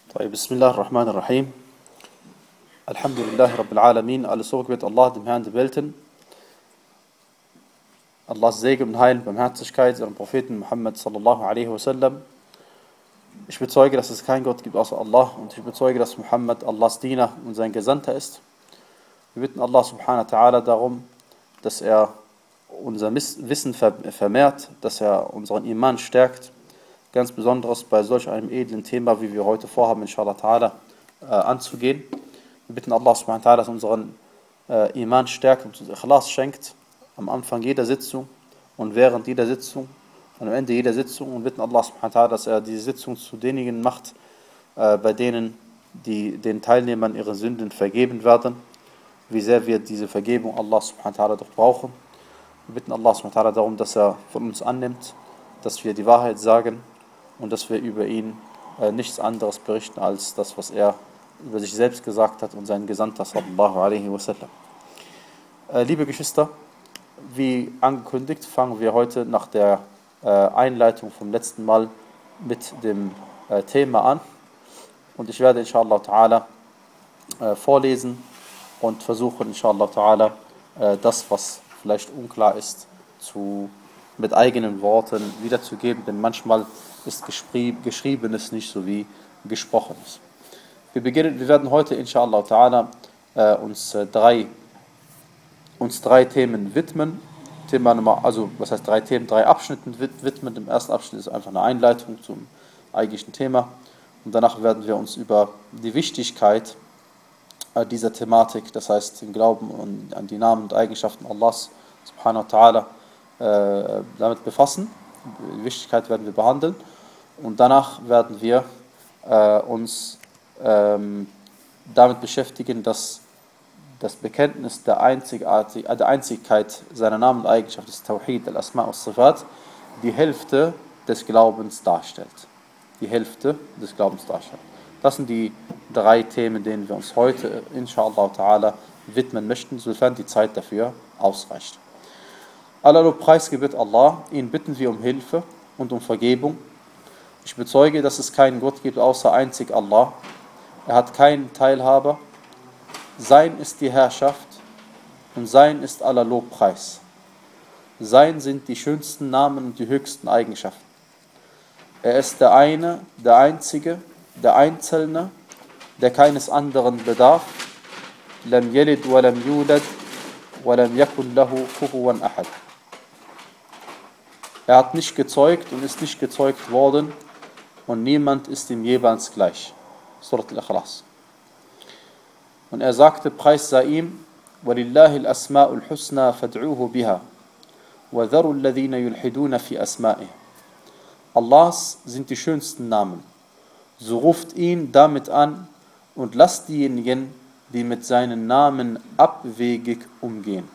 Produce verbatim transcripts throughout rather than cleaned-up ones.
طيب, Bismillah ar-Rahman ar-Rahim. Alhamdulillahi Rabbil Alamin. Alles Lob gebührt Allah, dem Herrn der Welten. Allahs Segen und Heil, Barmherzigkeit, seinem Propheten Muhammad sallallahu alaihi wasallam. Ich bezeuge, dass es keinen Gott gibt außer Allah und ich bezeuge, dass Muhammad Allahs Diener und sein Gesandter ist. Wir bitten Allah subhanahu wa ta'ala darum, dass er unser Wissen vermehrt, dass er unseren Iman stärkt, ganz besonders bei solch einem edlen Thema, wie wir heute vorhaben, inshallah ta'ala, äh, anzugehen. Wir bitten Allah subhanahu wa ta'ala, dass unseren äh, Iman stärkt und uns Ikhlas schenkt, am Anfang jeder Sitzung und während jeder Sitzung und am Ende jeder Sitzung, und bitten Allah subhanahu wa ta'ala, dass er diese Sitzung zu denjenigen macht, äh, bei denen die den Teilnehmern ihre Sünden vergeben werden, wie sehr wir diese Vergebung Allah subhanahu wa ta'ala doch brauchen. Wir bitten Allah subhanahu wa ta'ala darum, dass er von uns annimmt, dass wir die Wahrheit sagen und dass wir über ihn äh, nichts anderes berichten als das, was er über sich selbst gesagt hat und seinen Gesandter sallallahu alaihi wasallam. Äh, liebe Geschwister, wie angekündigt, fangen wir heute nach der äh, Einleitung vom letzten Mal mit dem äh, Thema an. Und ich werde inshallah ta'ala äh, vorlesen und versuchen inshallah ta'ala äh, das, was vielleicht unklar ist, zu, mit eigenen Worten wiederzugeben, denn manchmal ist Geschriebenes nicht so wie Gesprochenes. Wir, beginnen, wir werden heute inshallah ta'ala äh, uns, äh, drei, uns drei Themen widmen. Thema Nummer, also was heißt drei Themen, drei Abschnitten widmen. Im ersten Abschnitt ist einfach eine Einleitung zum eigentlichen Thema. Und danach werden wir uns über die Wichtigkeit äh, dieser Thematik, das heißt den Glauben und, an die Namen und Eigenschaften Allahs subhanahu wa ta'ala, äh, damit befassen. Die Wichtigkeit werden wir behandeln. Und danach werden wir äh, uns ähm, damit beschäftigen, dass das Bekenntnis der, Einzigartig, äh, der Einzigkeit seiner Namen und Eigenschaften, des Tawhid, al-Asma' al-Sifat, die Hälfte des Glaubens darstellt. Die Hälfte des Glaubens darstellt. Das sind die drei Themen, denen wir uns heute, inshallah ta'ala, widmen möchten, sofern die Zeit dafür ausreicht. Aller Lob, Preis gebührt Allah, ihn bitten wir um Hilfe und um Vergebung. Ich bezeuge, dass es keinen Gott gibt, außer einzig Allah. Er hat keinen Teilhaber. Sein ist die Herrschaft und sein ist aller Lobpreis. Sein sind die schönsten Namen und die höchsten Eigenschaften. Er ist der eine, der Einzige, der Einzelne, der keines anderen bedarf. Lam yalid wa lam yulad wa lam yakun lahu kufuwan ahad. Er hat nicht gezeugt und ist nicht gezeugt worden und niemand ist ihm jeweils gleich. Surat al-Ikhlas. Und er sagte, Preis sei ihm, وَلِلَّهِ الْأَسْمَاءُ الْحُسْنَى فَادْعُوهُ بِهَا وَذَرُوا الَّذِينَ يُلْحِدُونَ فِي أَسْمَائِهِ. Allahs sind die schönsten Namen. So ruft ihn damit an und lasst diejenigen, die mit seinen Namen abwegig umgehen.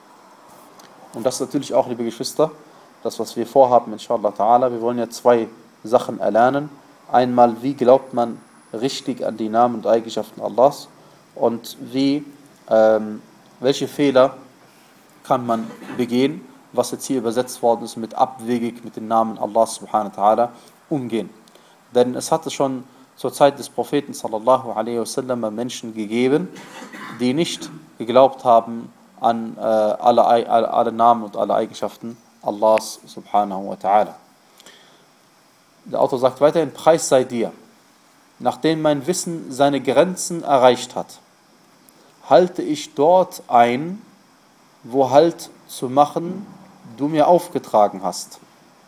Und das ist natürlich auch, liebe Geschwister, das, was wir vorhaben, inshallah ta'ala. Wir wollen ja zwei Sachen erlernen. Einmal, wie glaubt man richtig an die Namen und Eigenschaften Allahs und wie, ähm, welche Fehler kann man begehen, was jetzt hier übersetzt worden ist mit abwegig mit den Namen Allahs subhanahu wa ta'ala umgehen. Denn es hatte schon zur Zeit des Propheten sallallahu alaihi wasallam Menschen gegeben, die nicht geglaubt haben an äh, alle, alle, alle Namen und alle Eigenschaften Allahs subhanahu wa ta'ala. Der Autor sagt weiterhin, Preis sei dir, nachdem mein Wissen seine Grenzen erreicht hat, halte ich dort ein, wo Halt zu machen du mir aufgetragen hast.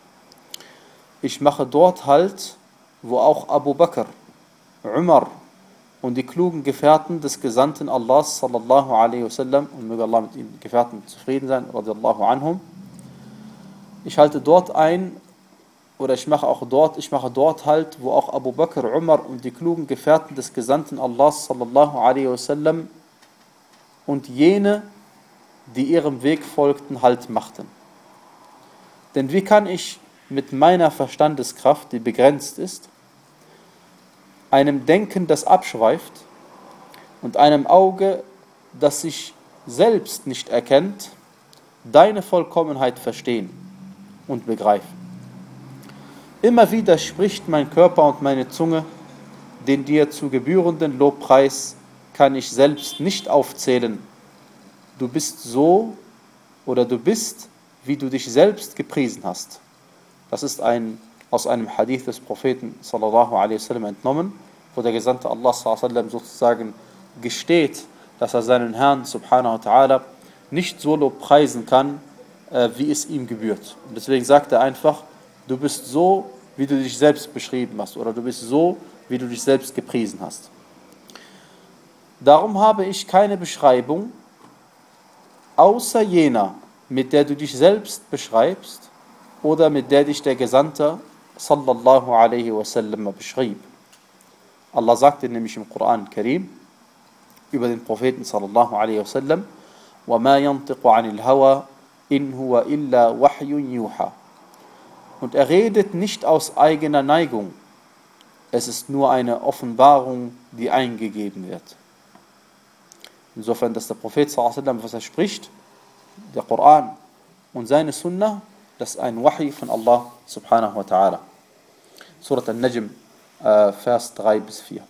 Ich mache dort Halt, wo auch Abu Bakr, Umar und die klugen Gefährten des Gesandten Allahs sallallahu alaihi wasallam, und möge Allah mit ihnen Gefährten zufrieden sein, radiallahu anhum. Ich halte dort ein, oder ich mache auch dort, ich mache dort Halt, wo auch Abu Bakr, Umar und die klugen Gefährten des Gesandten Allahs sallallahu alaihi wasallam und jene, die ihrem Weg folgten, Halt machten. Denn wie kann ich mit meiner Verstandeskraft, die begrenzt ist, einem Denken, das abschweift, und einem Auge, das sich selbst nicht erkennt, deine Vollkommenheit verstehen und begreifen? Immer wieder spricht mein Körper und meine Zunge den dir zu gebührenden Lobpreis kann ich selbst nicht aufzählen. Du bist so oder du bist, wie du dich selbst gepriesen hast. Das ist ein, aus einem Hadith des Propheten sallallahu alaihi wasallam entnommen, wo der Gesandte Allah sallallahu alaihi wasallam sozusagen gesteht, dass er seinen Herrn subhanahu wa ta'ala nicht so lobpreisen kann, äh, wie es ihm gebührt. Und deswegen sagt er einfach, du bist so, wie du dich selbst beschrieben hast, oder du bist so, wie du dich selbst gepriesen hast. Darum habe ich keine Beschreibung, außer jener, mit der du dich selbst beschreibst oder mit der dich der Gesandte sallallahu alaihi wasallam beschrieb. Allah sagte nämlich im Koran Karim über den Propheten sallallahu alaihi wasallam: وَمَا يَنْطِقُ عَنِ الْهَوَى إِنْ هُوَ إِلَّا وَحْيٌ يُوحَى. Und er redet nicht aus eigener Neigung. Es ist nur eine Offenbarung, die eingegeben wird. Insofern, dass der Prophet sallallahu alaihi wasallam, was er spricht, der Koran und seine Sunnah, das ist ein Wahi von Allah subhanahu wa ta'ala. Surat al-Najm, äh, Vers drei bis vier.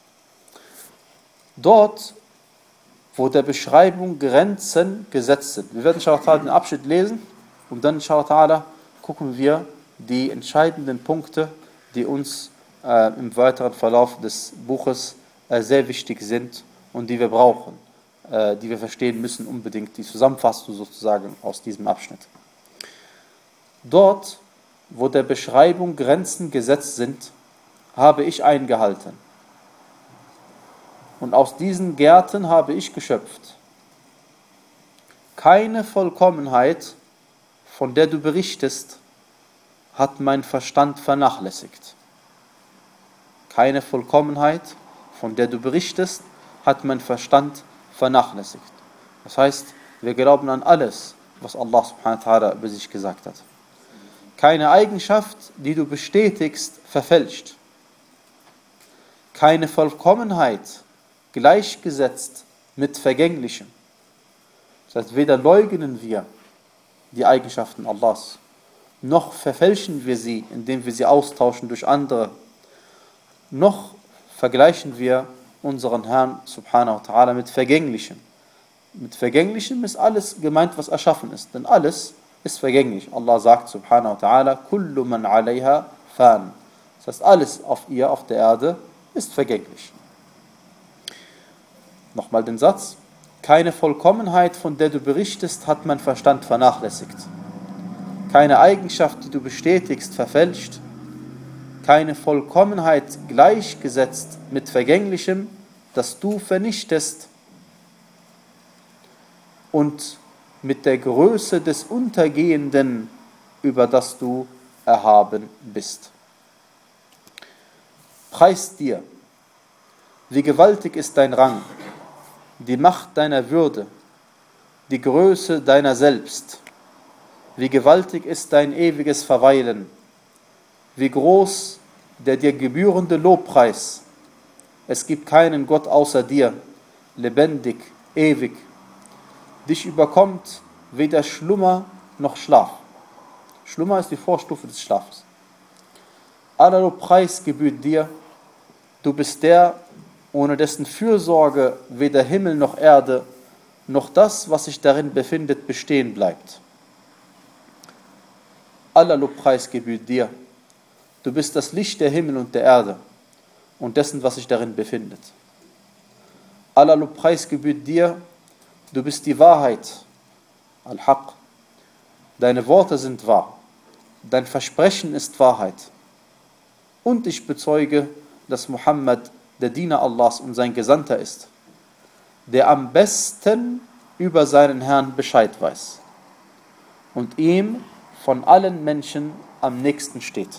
Dort, wo der Beschreibung Grenzen gesetzt sind. Wir werden inshallah den Abschnitt lesen und dann inshallah gucken wir die entscheidenden Punkte, die uns äh, im weiteren Verlauf des Buches äh, sehr wichtig sind und die wir brauchen, äh, die wir verstehen müssen unbedingt, die Zusammenfassung sozusagen aus diesem Abschnitt. Dort, wo der Beschreibung Grenzen gesetzt sind, habe ich eingehalten. Und aus diesen Gärten habe ich geschöpft. Keine Vollkommenheit, von der du berichtest, hat mein Verstand vernachlässigt. Keine Vollkommenheit, von der du berichtest, hat mein Verstand vernachlässigt. Das heißt, wir glauben an alles, was Allah subhanahu wa ta'ala über sich gesagt hat. Keine Eigenschaft, die du bestätigst, verfälscht. Keine Vollkommenheit, gleichgesetzt mit Vergänglichem. Das heißt, weder leugnen wir die Eigenschaften Allahs, noch verfälschen wir sie, indem wir sie austauschen durch andere, noch vergleichen wir unseren Herrn subhanahu wa ta'ala mit Vergänglichem. Mit Vergänglichem ist alles gemeint, was erschaffen ist, denn alles ist vergänglich. Allah sagt subhanahu wa ta'ala, kullu man alayha fan. Das heißt, alles auf ihr, auf der Erde, ist vergänglich. Nochmal den Satz: Keine Vollkommenheit, von der du berichtest, hat mein Verstand vernachlässigt. Keine Eigenschaft, die du bestätigst, verfälscht. Keine Vollkommenheit gleichgesetzt mit Vergänglichem, das du vernichtest. Und mit der Größe des Untergehenden, über das du erhaben bist. Preis dir, wie gewaltig ist dein Rang, die Macht deiner Würde, die Größe deiner selbst. Wie gewaltig ist dein ewiges Verweilen, wie groß der dir gebührende Lobpreis. Es gibt keinen Gott außer dir, lebendig, ewig. Dich überkommt weder Schlummer noch Schlaf. Schlummer ist die Vorstufe des Schlafes. Aller Lobpreis gebührt dir, du bist der, ohne dessen Fürsorge weder Himmel noch Erde, noch das, was sich darin befindet, bestehen bleibt. Aller Lobpreis gebührt dir. Du bist das Licht der Himmel und der Erde und dessen, was sich darin befindet. Aller Lobpreis gebührt dir. Du bist die Wahrheit, Al-Haq. Deine Worte sind wahr. Dein Versprechen ist Wahrheit. Und ich bezeuge, dass Muhammad der Diener Allahs und sein Gesandter ist, der am besten über seinen Herrn Bescheid weiß und ihm von allen Menschen am nächsten steht.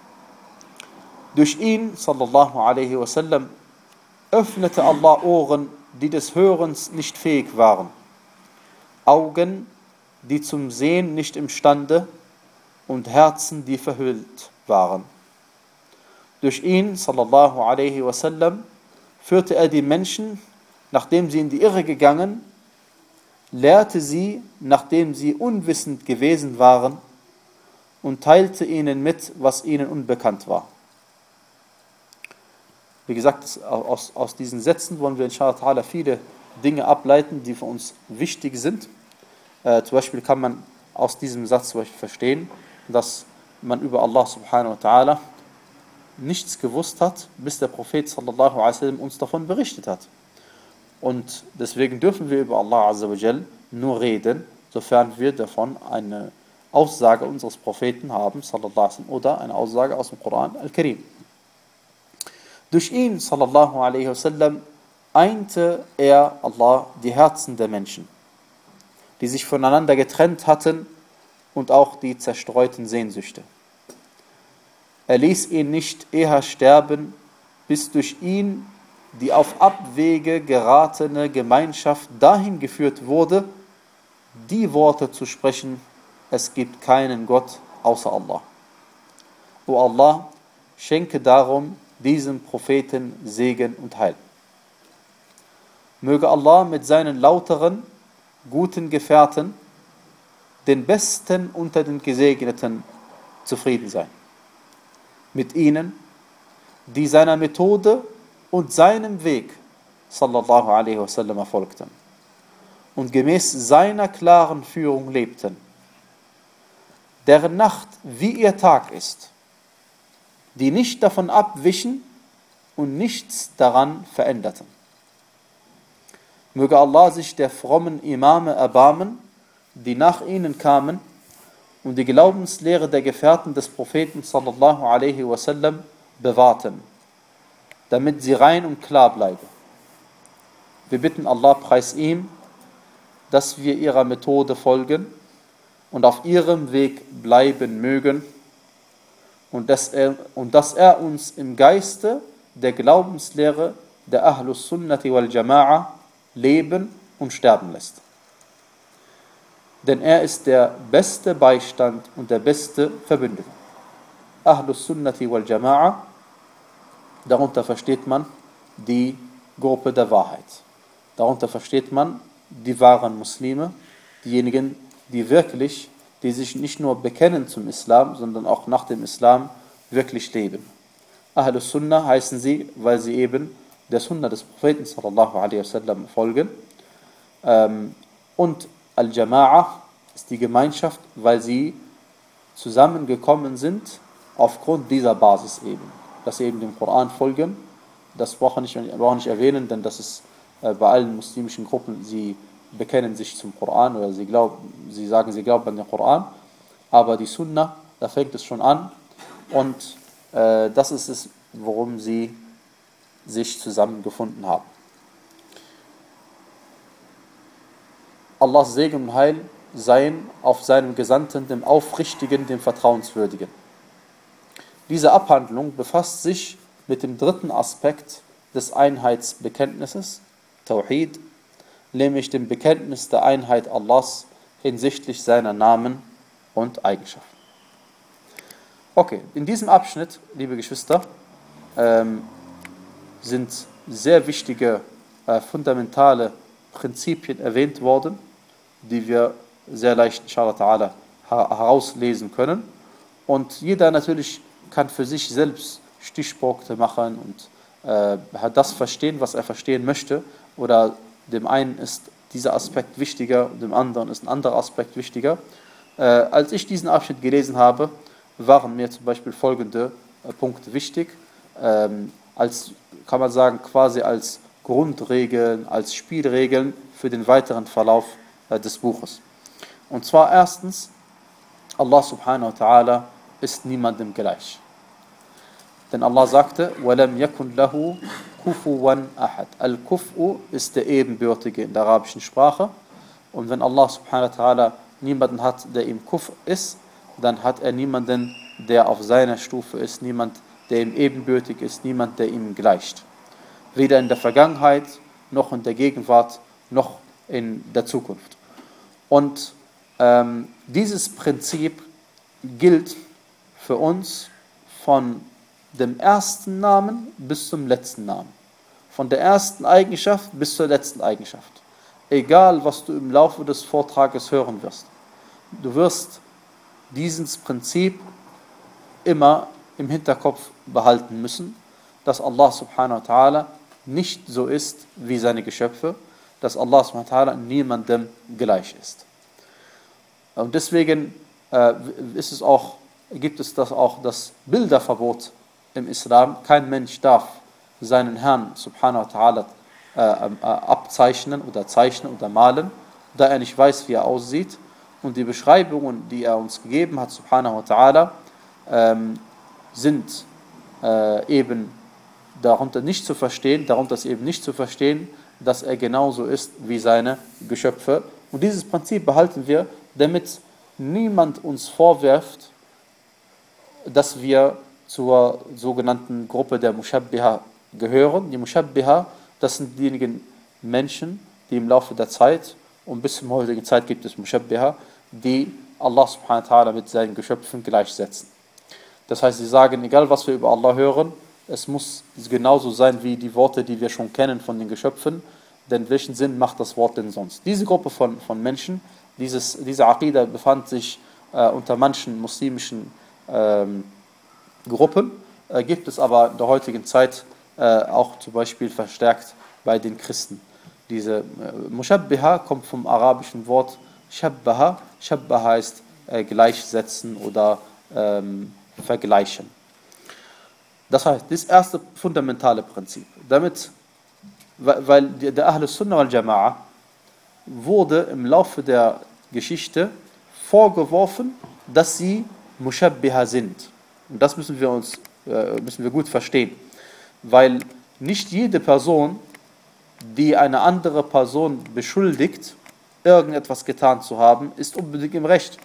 Durch ihn, sallallahu alaihi wasallam, öffnete Allah Ohren, die des Hörens nicht fähig waren, Augen, die zum Sehen nicht imstande und Herzen, die verhüllt waren. Durch ihn, sallallahu alaihi wasallam, führte er die Menschen, nachdem sie in die Irre gegangen, lehrte sie, nachdem sie unwissend gewesen waren, und teilte ihnen mit, was ihnen unbekannt war. Wie gesagt, das, aus, aus diesen Sätzen wollen wir inshallah viele Dinge ableiten, die für uns wichtig sind. Äh, zum Beispiel kann man aus diesem Satz zum Beispiel verstehen, dass man über Allah subhanahu wa ta'ala nichts gewusst hat, bis der Prophet sallallahu alaihi wasallam uns davon berichtet hat. Und deswegen dürfen wir über Allah azza wa jal nur reden, sofern wir davon eine Aussage unseres Propheten haben, sallallahu alaihi wasallam, oder eine Aussage aus dem Koran al-Karim. Durch ihn, sallallahu alaihi wasallam, einte er, Allah, die Herzen der Menschen, die sich voneinander getrennt hatten, und auch die zerstreuten Sehnsüchte. Er ließ ihn nicht eher sterben, bis durch ihn die auf Abwege geratene Gemeinschaft dahin geführt wurde, die Worte zu sprechen: Es gibt keinen Gott außer Allah. O Allah, schenke darum diesem Propheten Segen und Heil. Möge Allah mit seinen lauteren, guten Gefährten, den Besten unter den Gesegneten, zufrieden sein. Mit ihnen, die seiner Methode und seinem Weg, sallallahu alaihi wasallam, folgten und gemäß seiner klaren Führung lebten, deren Nacht wie ihr Tag ist, die nicht davon abwichen und nichts daran veränderten. Möge Allah sich der frommen Imame erbarmen, die nach ihnen kamen, und die Glaubenslehre der Gefährten des Propheten sallallahu alaihi wasallam bewahrten, damit sie rein und klar bleiben. Wir bitten Allah, preis ihm, dass wir ihrer Methode folgen und auf ihrem Weg bleiben mögen, und dass er, und dass er uns im Geiste der Glaubenslehre der Ahlus Sunnati wal Jama'a leben und sterben lässt. Denn er ist der beste Beistand und der beste Verbündete. Ahlus Sunnati wal Jama'a, darunter versteht man die Gruppe der Wahrheit. Darunter versteht man die wahren Muslime, diejenigen, die wirklich, die sich nicht nur bekennen zum Islam, sondern auch nach dem Islam wirklich leben. Ahlus Sunnah heißen sie, weil sie eben der Sunnah des Propheten sallallahu alaihi wasallam folgen. Und Al-Jama'a ist die Gemeinschaft, weil sie zusammengekommen sind aufgrund dieser Basis eben, dass sie eben dem Koran folgen. Das brauche ich nicht, brauche nicht erwähnen, denn das ist äh, bei allen muslimischen Gruppen, sie bekennen sich zum Koran oder sie, glauben, sie sagen, sie glauben an den Koran, aber die Sunna, da fängt es schon an, und äh, das ist es, worum sie sich zusammengefunden haben. Allahs Segen und Heil seien auf seinem Gesandten, dem Aufrichtigen, dem Vertrauenswürdigen. Diese Abhandlung befasst sich mit dem dritten Aspekt des Einheitsbekenntnisses, Tawhid, nämlich dem Bekenntnis der Einheit Allahs hinsichtlich seiner Namen und Eigenschaften. Okay, in diesem Abschnitt, liebe Geschwister, ähm, sind sehr wichtige, äh, fundamentale Prinzipien erwähnt worden, die wir sehr leicht, inshallah ta'ala, herauslesen können. Und jeder natürlich kann für sich selbst Stichpunkte machen und äh, das verstehen, was er verstehen möchte. Oder dem einen ist dieser Aspekt wichtiger, dem anderen ist ein anderer Aspekt wichtiger. Äh, als ich diesen Abschnitt gelesen habe, waren mir zum Beispiel folgende äh, Punkte wichtig, ähm, als, kann man sagen, quasi als Grundregeln, als Spielregeln für den weiteren Verlauf äh, des Buches. Und zwar erstens, Allah subhanahu wa ta'ala ist niemandem gleich. Denn Allah sagte, وَلَمْ يَكُنْ لَهُ كُفُوًا أَحَدٍ. Al-Kufu ist der Ebenbürtige in der arabischen Sprache. Und wenn Allah subhanahu wa ta'ala niemanden hat, der ihm Kuf ist, dann hat er niemanden, der auf seiner Stufe ist, niemand, der ihm ebenbürtig ist, niemand, der ihm gleicht. Weder in der Vergangenheit, noch in der Gegenwart, noch in der Zukunft. Und ähm, dieses Prinzip gilt für uns von dem ersten Namen bis zum letzten Namen. Von der ersten Eigenschaft bis zur letzten Eigenschaft. Egal, was du im Laufe des Vortrages hören wirst. Du wirst dieses Prinzip immer im Hinterkopf behalten müssen, dass Allah subhanahu wa ta'ala nicht so ist wie seine Geschöpfe, dass Allah subhanahu wa ta'ala niemandem gleich ist. Und deswegen äh, ist es auch, gibt es das auch das Bilderverbot im Islam. Kein Mensch darf seinen Herrn subhanahu wa ta'ala äh, äh, abzeichnen oder zeichnen oder malen, da er nicht weiß, wie er aussieht. Und die Beschreibungen, die er uns gegeben hat, subhanahu wa ta'ala, ähm, sind äh, eben darunter nicht zu verstehen, darunter ist eben nicht zu verstehen, dass er genauso ist wie seine Geschöpfe. Und dieses Prinzip behalten wir, damit niemand uns vorwirft, dass wir zur sogenannten Gruppe der Mushabbiha gehören. Die Mushabbiha, das sind diejenigen Menschen, die im Laufe der Zeit, und bis zum heutigen Zeit gibt es Mushabbiha, die Allah subhanahu wa ta'ala mit seinen Geschöpfen gleichsetzen. Das heißt, sie sagen, egal was wir über Allah hören, es muss genauso sein wie die Worte, die wir schon kennen von den Geschöpfen, denn welchen Sinn macht das Wort denn sonst? Diese Gruppe von, von Menschen, dieses, diese Aqidah befand sich äh, unter manchen muslimischen ähm, Gruppen, äh, gibt es aber in der heutigen Zeit äh, auch zum Beispiel verstärkt bei den Christen. Diese äh, Mushabbiha kommt vom arabischen Wort Shabbaha. Shabbaha heißt äh, gleichsetzen oder ähm, vergleichen. Das heißt, das erste fundamentale Prinzip. Damit, weil der Ahl Sunnah wal Jama'a wurde im Laufe der Geschichte vorgeworfen, dass sie Mushabbiha sind. Und das müssen wir uns äh, müssen wir gut verstehen, weil nicht jede Person, die eine andere Person beschuldigt, irgendetwas getan zu haben, ist unbedingt im Recht.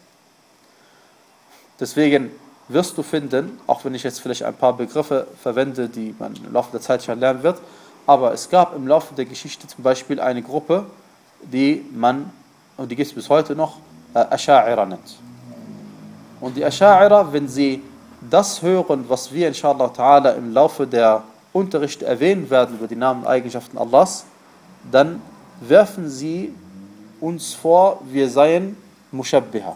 Deswegen wirst du finden, auch wenn ich jetzt vielleicht ein paar Begriffe verwende, die man im Laufe der Zeit schon lernen wird, aber es gab im Laufe der Geschichte zum Beispiel eine Gruppe, die man, und die gibt es bis heute noch, äh, Asha'ira nennt. Und die Asha'ira, wenn sie das hören, was wir inshallah ta'ala im Laufe der Unterrichte erwähnen werden über die Namen und Eigenschaften Allahs, dann werfen sie uns vor, wir seien Mushabbiha.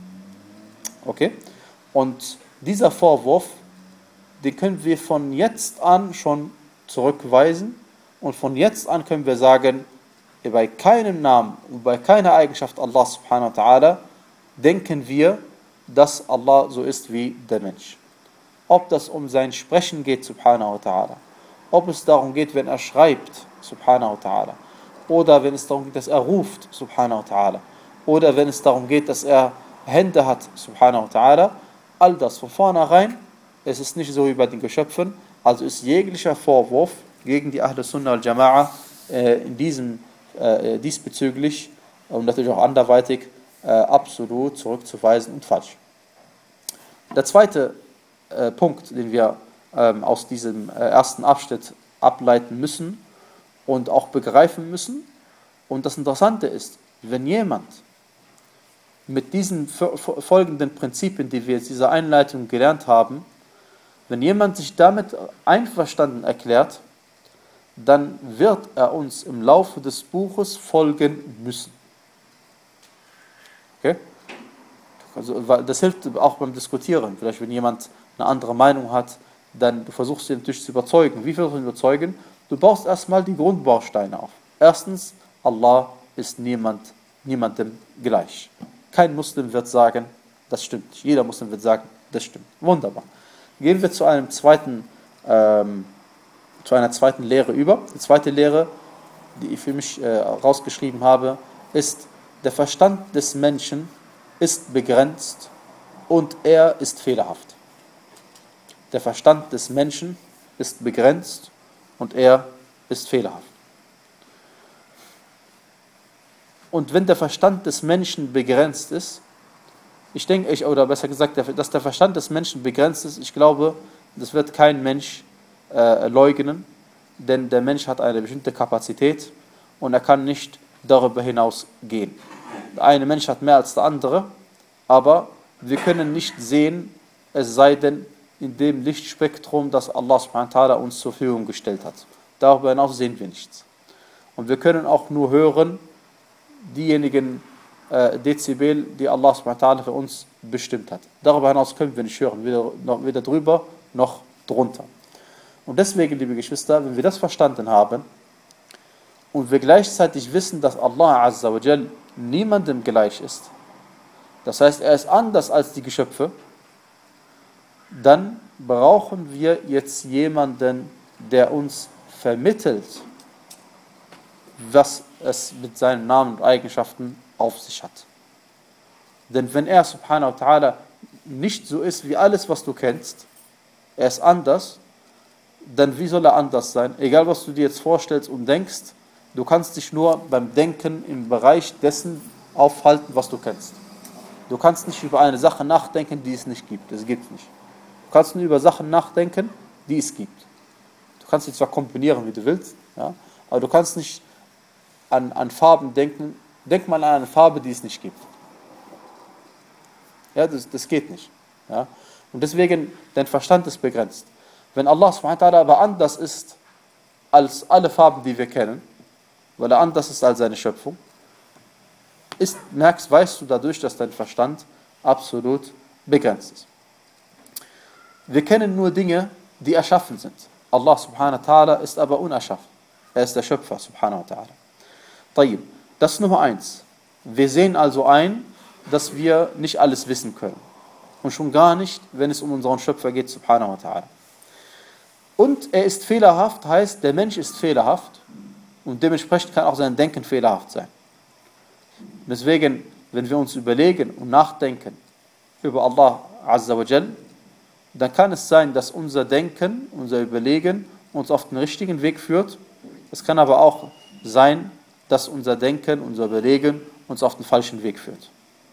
Okay? Und dieser Vorwurf, den können wir von jetzt an schon zurückweisen und von jetzt an können wir sagen, bei keinem Namen und bei keiner Eigenschaft Allah subhanahu wa ta'ala denken wir, dass Allah so ist wie der Mensch. Ob das um sein Sprechen geht, subhanahu wa ta'ala, ob es darum geht, wenn er schreibt, subhanahu wa ta'ala, oder wenn es darum geht, dass er ruft, subhanahu wa ta'ala, oder wenn es darum geht, dass er Hände hat, subhanahu wa ta'ala, all das von vornherein, es ist nicht so wie bei den Geschöpfen, also ist jeglicher Vorwurf gegen die Ahl Sunnah wal Jama'a äh, in diesem, äh, diesbezüglich und natürlich auch anderweitig äh, absolut zurückzuweisen und falsch. Der zweite äh, Punkt, den wir ähm, aus diesem äh, ersten Abschnitt ableiten müssen und auch begreifen müssen, und das Interessante ist, wenn jemand mit diesen folgenden Prinzipien, die wir in dieser Einleitung gelernt haben, wenn jemand sich damit einverstanden erklärt, dann wird er uns im Laufe des Buches folgen müssen. Okay? Also, das hilft auch beim Diskutieren. Vielleicht, wenn jemand eine andere Meinung hat, dann du versuchst ihn natürlich zu überzeugen. Wie versuchst du ihn überzeugen? Du baust erstmal die Grundbausteine auf. Erstens, Allah ist niemand, niemandem gleich. Kein Muslim wird sagen, das stimmt nicht. Jeder Muslim wird sagen, das stimmt. Wunderbar. Gehen wir zu einem zweiten, ähm, zu einer zweiten Lehre über. Die zweite Lehre, die ich für mich äh, rausgeschrieben habe, ist, der Verstand des Menschen ist begrenzt und er ist fehlerhaft. Der Verstand des Menschen ist begrenzt und er ist fehlerhaft. Und wenn der Verstand des Menschen begrenzt ist, ich denke, ich, oder besser gesagt, dass der Verstand des Menschen begrenzt ist, ich glaube, das wird kein Mensch äh, leugnen, denn der Mensch hat eine bestimmte Kapazität und er kann nicht darüber hinaus gehen. Der eine Mensch hat mehr als der andere, aber wir können nicht sehen, es sei denn in dem Lichtspektrum, das Allah subhanahu wa ta'ala uns zur Verfügung gestellt hat. Darüber hinaus sehen wir nichts. Und wir können auch nur hören, diejenigen äh, Dezibel, die Allah subhanahu wa ta'ala für uns bestimmt hat. Darüber hinaus können wir nicht hören, weder, noch, weder drüber noch drunter. Und deswegen, liebe Geschwister, wenn wir das verstanden haben und wir gleichzeitig wissen, dass Allah Azza wa Jal niemandem gleich ist, das heißt, er ist anders als die Geschöpfe, dann brauchen wir jetzt jemanden, der uns vermittelt, was es mit seinen Namen und Eigenschaften auf sich hat. Denn wenn er, subhanahu wa ta'ala, nicht so ist wie alles, was du kennst, er ist anders, dann wie soll er anders sein? Egal, was du dir jetzt vorstellst und denkst, du kannst dich nur beim Denken im Bereich dessen aufhalten, was du kennst. Du kannst nicht über eine Sache nachdenken, die es nicht gibt. Es gibt nicht. Du kannst nur über Sachen nachdenken, die es gibt. Du kannst sie zwar kombinieren, wie du willst, ja, aber du kannst nicht an, an Farben denken. Denk mal an eine Farbe, die es nicht gibt. Ja, das, das geht nicht. Ja. Und deswegen, dein Verstand ist begrenzt. Wenn Allah subhanahu wa ta'ala aber anders ist als alle Farben, die wir kennen, weil er anders ist als seine Schöpfung, ist, merkst, weißt du dadurch, dass dein Verstand absolut begrenzt ist. Wir kennen nur Dinge, die erschaffen sind. Allah subhanahu wa ta'ala ist aber unerschaffen. Er ist der Schöpfer subhanahu wa ta'ala. Tayyib, das ist Nummer eins. Wir sehen also ein, dass wir nicht alles wissen können. Und schon gar nicht, wenn es um unseren Schöpfer geht, subhanahu wa ta'ala. Und er ist fehlerhaft, heißt, der Mensch ist fehlerhaft und dementsprechend kann auch sein Denken fehlerhaft sein. Deswegen, wenn wir uns überlegen und nachdenken über Allah Azza wa Jal, dann kann es sein, dass unser Denken, unser Überlegen uns auf den richtigen Weg führt. Es kann aber auch sein, dass unser Denken, unser Überlegen uns auf den falschen Weg führt.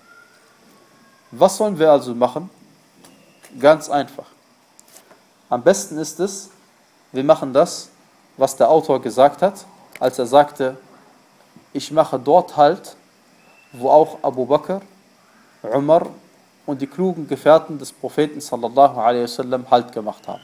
Was sollen wir also machen? Ganz einfach. Am besten ist es, wir machen das, was der Autor gesagt hat, als er sagte, ich mache dort Halt, wo auch Abu Bakr, Umar und die klugen Gefährten des Propheten sallallahu alaihi wasallam Halt gemacht haben.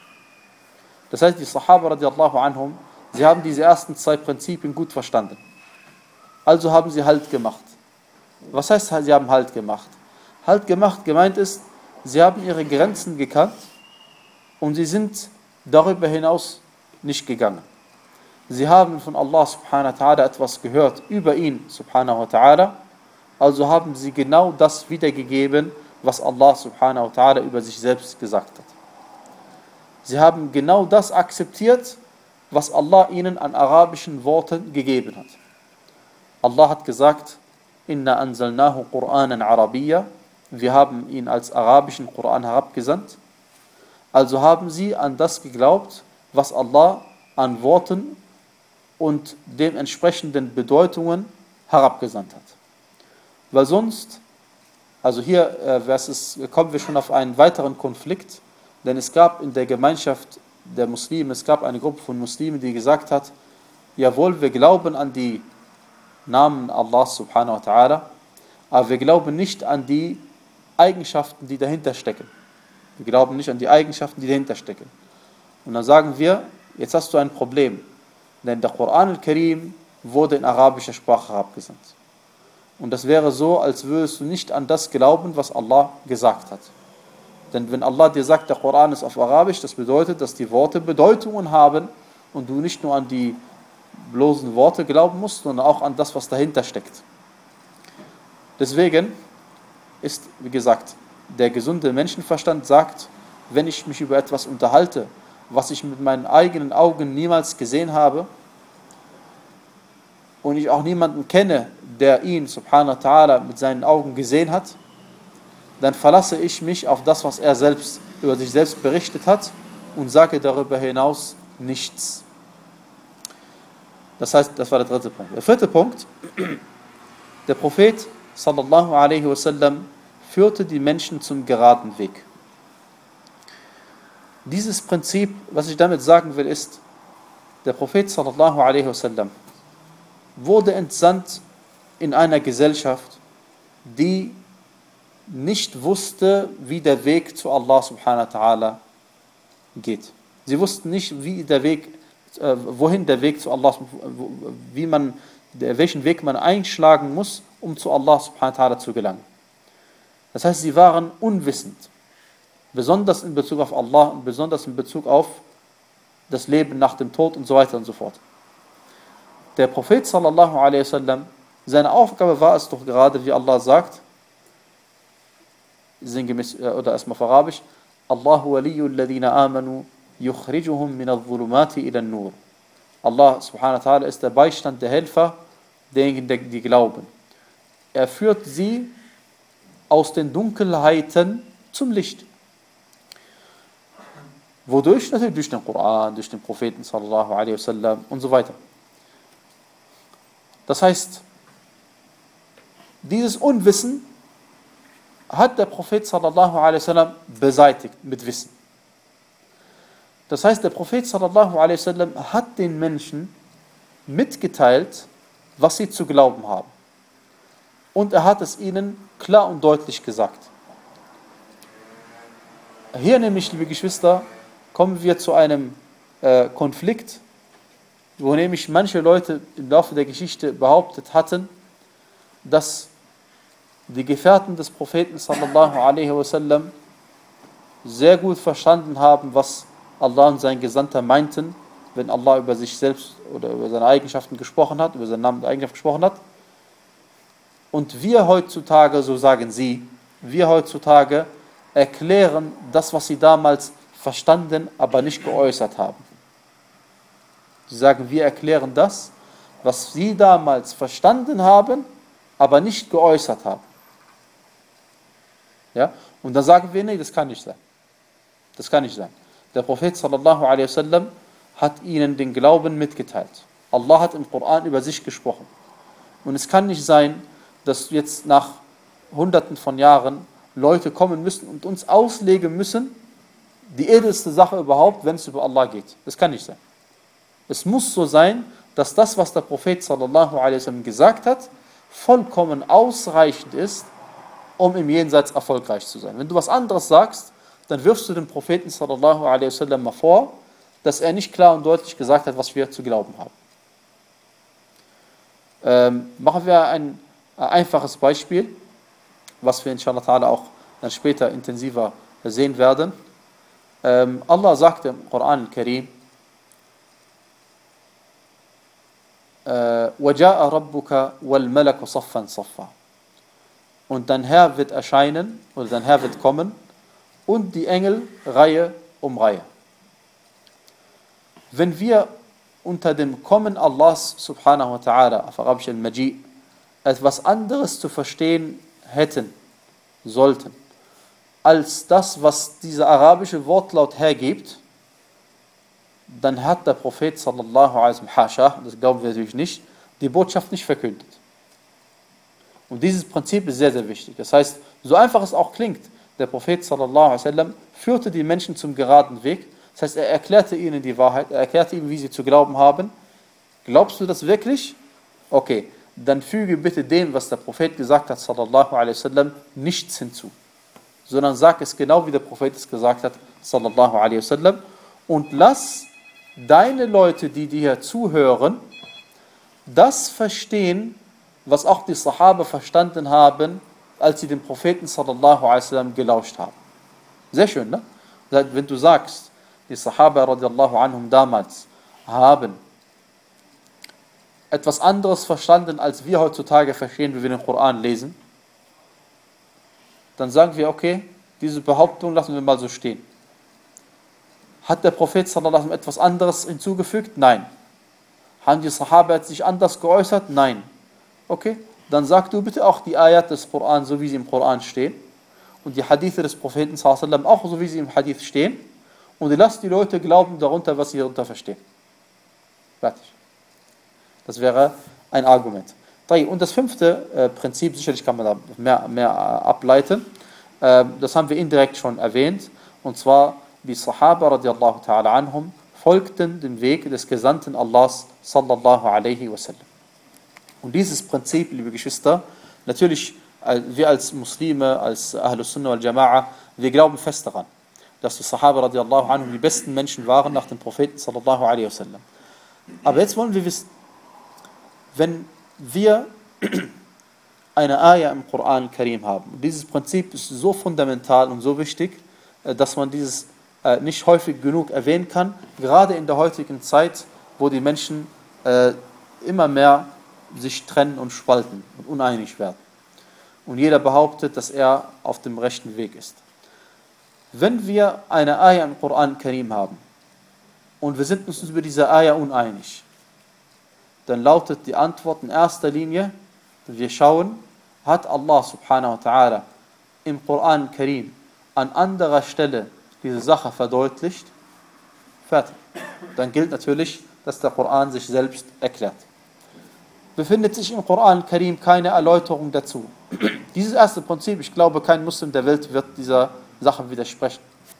Das heißt, die Sahaba radiallahu anhum, sie haben diese ersten zwei Prinzipien gut verstanden. Also haben sie Halt gemacht. Was heißt, sie haben Halt gemacht? Halt gemacht, gemeint ist, sie haben ihre Grenzen gekannt und sie sind darüber hinaus nicht gegangen. Sie haben von Allah subhanahu wa ta'ala etwas gehört über ihn subhanahu wa ta'ala, also haben sie genau das wiedergegeben, was Allah subhanahu wa ta'ala über sich selbst gesagt hat. Sie haben genau das akzeptiert, was Allah ihnen an arabischen Worten gegeben hat. Allah hat gesagt, Inna anzalnahu Qur'anan Arabiyya, wir haben ihn als arabischen Koran herabgesandt. Also haben sie an das geglaubt, was Allah an Worten und dementsprechenden Bedeutungen herabgesandt hat. Weil sonst, also hier äh, es, kommen wir schon auf einen weiteren Konflikt, denn es gab in der Gemeinschaft der Muslime, es gab eine Gruppe von Muslimen, die gesagt hat, jawohl, wir glauben an die Namen Allahs subhanahu wa ta'ala, aber wir glauben nicht an die Eigenschaften, die dahinter stecken. Wir glauben nicht an die Eigenschaften, die dahinter stecken. Und dann sagen wir, jetzt hast du ein Problem, denn der Koran al-Karim wurde in arabischer Sprache herabgesandt. Und das wäre so, als würdest du nicht an das glauben, was Allah gesagt hat. Denn wenn Allah dir sagt, der Koran ist auf Arabisch, das bedeutet, dass die Worte Bedeutungen haben und du nicht nur an die bloßen Worte glauben musst, sondern auch an das, was dahinter steckt. Deswegen ist, wie gesagt, der gesunde Menschenverstand sagt, wenn ich mich über etwas unterhalte, was ich mit meinen eigenen Augen niemals gesehen habe und ich auch niemanden kenne, der ihn, subhanahu wa ta'ala, mit seinen Augen gesehen hat, dann verlasse ich mich auf das, was er selbst über sich selbst berichtet hat und sage darüber hinaus nichts. Das heißt, das war der dritte Punkt. Der vierte Punkt, der Prophet sallallahu alaihi wasallam führte die Menschen zum geraden Weg. Dieses Prinzip, was ich damit sagen will, ist, der Prophet sallallahu alaihi wasallam wurde entsandt in einer Gesellschaft, die nicht wusste, wie der Weg zu Allah subhanahu wa ta'ala geht. Sie wussten nicht, wie der Weg, äh, wohin der Weg zu Allah, wie man, welchen Weg man einschlagen muss, um zu Allah subhanahu wa ta'ala zu gelangen. Das heißt, sie waren unwissend, besonders in Bezug auf Allah und besonders in Bezug auf das Leben nach dem Tod und so weiter und so fort. Der Prophet sallallahu alaihi wasallam, seine Aufgabe war es doch gerade, wie Allah sagt, sinngemäß, oder erstmal auf Arabisch, Allahu waliyul ladina amanu yukhrijuhum min adh-dhulumati ila an-nur. Allah subhanahu wa ta'ala ist der Beistand, der Helfer derjenigen, die glauben. Er führt sie aus den Dunkelheiten zum Licht. Wodurch? Natürlich durch den Koran, durch den Propheten sallallahu alaihi wasallam und so weiter. Das heißt, dieses Unwissen hat der Prophet sallallahu alaihi wasallam beseitigt mit Wissen. Das heißt, der Prophet sallallahu alaihi wasallam hat den Menschen mitgeteilt, was sie zu glauben haben. Und er hat es ihnen klar und deutlich gesagt. Hier nämlich, liebe Geschwister, kommen wir zu einem äh, Konflikt, wo nämlich manche Leute im Laufe der Geschichte behauptet hatten, dass die Gefährten des Propheten sallallahu alaihi wasallam sehr gut verstanden haben, was Allah und sein Gesandter meinten, wenn Allah über sich selbst oder über seine Eigenschaften gesprochen hat, über seinen Namen und Eigenschaften gesprochen hat. Und wir heutzutage, so sagen sie, wir heutzutage erklären das, was sie damals verstanden, aber nicht geäußert haben. Sie sagen, wir erklären das, was sie damals verstanden haben, aber nicht geäußert haben. Ja? Und dann sagen wir, nee, das kann nicht sein. Das kann nicht sein. Der Prophet sallallahu alaihi wasallam hat ihnen den Glauben mitgeteilt. Allah hat im Koran über sich gesprochen. Und es kann nicht sein, dass jetzt nach hunderten von Jahren Leute kommen müssen und uns auslegen müssen, die edelste Sache überhaupt, wenn es über Allah geht. Das kann nicht sein. Es muss so sein, dass das, was der Prophet sallallahu alaihi wasallam gesagt hat, vollkommen ausreichend ist, um im Jenseits erfolgreich zu sein. Wenn du was anderes sagst, dann wirfst du dem Propheten sallallahu alaihi wasallam mal vor, dass er nicht klar und deutlich gesagt hat, was wir zu glauben haben. Ähm, machen wir ein, ein einfaches Beispiel, was wir inshallah ta'ala auch dann später intensiver sehen werden. Ähm, Allah sagt im Koran al-Karim, وَجَاءَ رَبُّكَ وَالْمَلَكُ صَفًّا صَفًّا. Und dein Herr wird erscheinen, oder dein Herr wird kommen, und die Engel Reihe um Reihe. Wenn wir unter dem Kommen Allahs subhanahu wa ta'ala, auf Arabisch al-Maji', etwas anderes zu verstehen hätten, sollten, als das, was dieser arabische Wortlaut hergibt, dann hat der Prophet sallallahu alaihi wasallam, hasha, das glauben wir natürlich nicht, die Botschaft nicht verkündet. Und dieses Prinzip ist sehr, sehr wichtig. Das heißt, so einfach es auch klingt, der Prophet sallallahu alaihi wasallam führte die Menschen zum geraden Weg. Das heißt, er erklärte ihnen die Wahrheit, er erklärte ihnen, wie sie zu glauben haben. Glaubst du das wirklich? Okay, dann füge bitte dem, was der Prophet gesagt hat, sallallahu alaihi wasallam, nichts hinzu. Sondern sag es genau, wie der Prophet es gesagt hat, sallallahu alaihi wasallam, und lass deine Leute, die dir zuhören, das verstehen, was auch die Sahaba verstanden haben, als sie dem Propheten sallallahu alaihi wasallam gelauscht haben. Sehr schön, ne? Wenn du sagst, die Sahaba radiallahu anhum damals haben etwas anderes verstanden, als wir heutzutage verstehen, wie wir den Koran lesen, dann sagen wir, okay, diese Behauptung lassen wir mal so stehen. Hat der Prophet sallallahu alaihi wasallam etwas anderes hinzugefügt? Nein. Haben die Sahaba sich anders geäußert? Nein. Okay, dann sag du bitte auch die Ayat des Koran, so wie sie im Koran stehen, und die Hadithe des Propheten sallallahu alaihi wasallam auch so wie sie im Hadith stehen, und lass die Leute glauben darunter, was sie darunter verstehen. Fertig. Das wäre ein Argument. Und das fünfte äh, Prinzip, sicherlich kann man da mehr, mehr äh, ableiten, äh, das haben wir indirekt schon erwähnt, und zwar die Sahaba radiallahu ta'ala anhum folgten dem Weg des Gesandten Allahs sallallahu alaihi wasallam. Und dieses Prinzip, liebe Geschwister, natürlich, wir als Muslime, als Ahlus Sunnah wal Jama'a, wir glauben fest daran, dass die Sahaba radiallahu anhum die besten Menschen waren nach dem Propheten sallallahu alaihi wasallam. Aber jetzt wollen wir wissen, wenn wir eine Ayah im Koran Karim haben, dieses Prinzip ist so fundamental und so wichtig, dass man dieses äh, nicht häufig genug erwähnen kann, gerade in der heutigen Zeit, wo die Menschen äh, immer mehr sich trennen und spalten und uneinig werden. Und jeder behauptet, dass er auf dem rechten Weg ist. Wenn wir eine Ayah im Koran Karim haben und wir sind uns über diese Ayah uneinig, dann lautet die Antwort in erster Linie, wir schauen, hat Allah subhanahu wa ta'ala im Koran Karim an anderer Stelle diese Sache verdeutlicht? Fertig. Dann gilt natürlich, dass der Koran sich selbst erklärt. Befindet sich im Koran Karim keine Erläuterung dazu. Dieses erste Prinzip, ich glaube, kein Muslim der Welt wird dieser Sache widersprechen.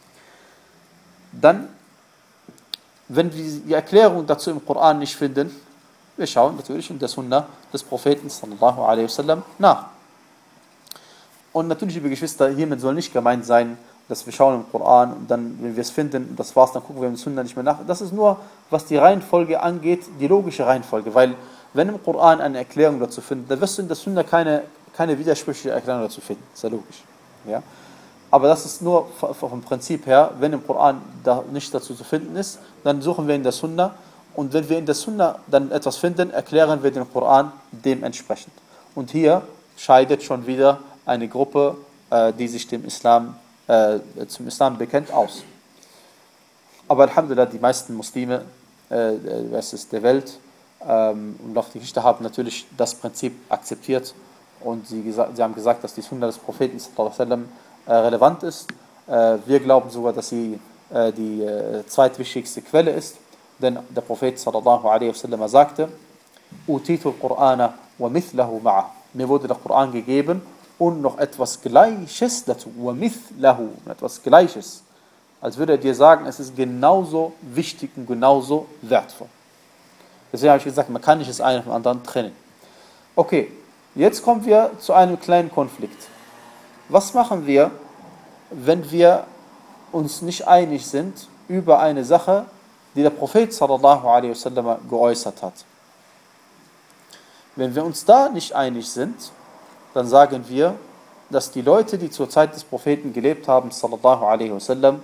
Dann, wenn wir die Erklärung dazu im Koran nicht finden, wir schauen natürlich in der Sunna des Propheten sallallahu alaihi wasallam nach. Und natürlich, liebe Geschwister, hiermit soll nicht gemeint sein, dass wir schauen im Koran und dann, wenn wir es finden, das war's, dann gucken wir im Sunna nicht mehr nach. Das ist nur, was die Reihenfolge angeht, die logische Reihenfolge, weil wenn im Koran eine Erklärung dazu finden, dann wirst du in der Sunna keine, keine widersprüchliche Erklärung dazu finden. Das ist ja logisch. Ja? Aber das ist nur vom Prinzip her, wenn im Koran da nichts dazu zu finden ist, dann suchen wir in der Sunna und wenn wir in der Sunna dann etwas finden, erklären wir den Koran dementsprechend. Und hier scheidet schon wieder eine Gruppe, äh, die sich dem Islam, äh, zum Islam bekennt, aus. Aber Alhamdulillah, die meisten Muslime äh, der Welt ähm, und auch die Geschichte haben natürlich das Prinzip akzeptiert und sie, sie haben gesagt, dass die Sunna des Propheten sallallahu alaihi wasallam äh, relevant ist. Äh, wir glauben sogar, dass sie äh, die äh, zweitwichtigste Quelle ist, denn der Prophet sallallahu alaihi wasallam sagte: "Utitu al-Qur'ana wa mithlahu ma'a." Mir wurde der Koran gegeben und noch etwas Gleiches dazu. Wa mithlahu, etwas Gleiches. Als würde er dir sagen, es ist genauso wichtig und genauso wertvoll. Deswegen habe ich gesagt, man kann nicht das eine vom anderen trennen. Okay, jetzt kommen wir zu einem kleinen Konflikt. Was machen wir, wenn wir uns nicht einig sind über eine Sache, die der Prophet sallallahu alaihi wasallam geäußert hat? Wenn wir uns da nicht einig sind, dann sagen wir, dass die Leute, die zur Zeit des Propheten gelebt haben, sallallahu alaihi wasallam,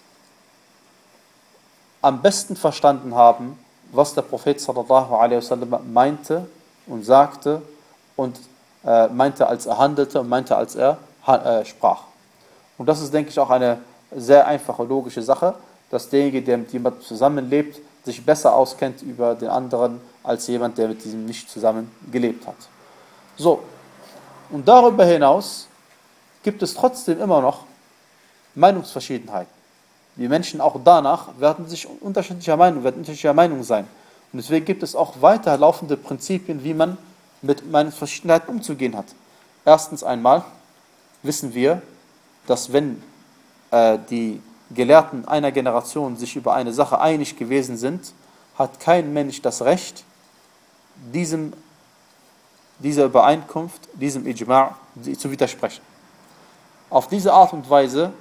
am besten verstanden haben, was der Prophet sallallahu alaihi wasallam meinte und sagte und äh, meinte, als er handelte und meinte, als er äh, sprach. Und das ist, denke ich, auch eine sehr einfache, logische Sache, dass derjenige, der mit jemandem zusammenlebt, sich besser auskennt über den anderen, als jemand, der mit diesem nicht zusammen gelebt hat. So, und darüber hinaus gibt es trotzdem immer noch Meinungsverschiedenheiten. Die Menschen auch danach werden sich unterschiedlicher Meinung, werden unterschiedlicher Meinung sein. Und deswegen gibt es auch weiterlaufende Prinzipien, wie man mit Meinungsverschiedenheiten umzugehen hat. Erstens einmal wissen wir, dass wenn äh, die Gelehrten einer Generation sich über eine Sache einig gewesen sind, hat kein Mensch das Recht, diesem, dieser Übereinkunft, diesem Ijma' zu widersprechen. Auf diese Art und Weise,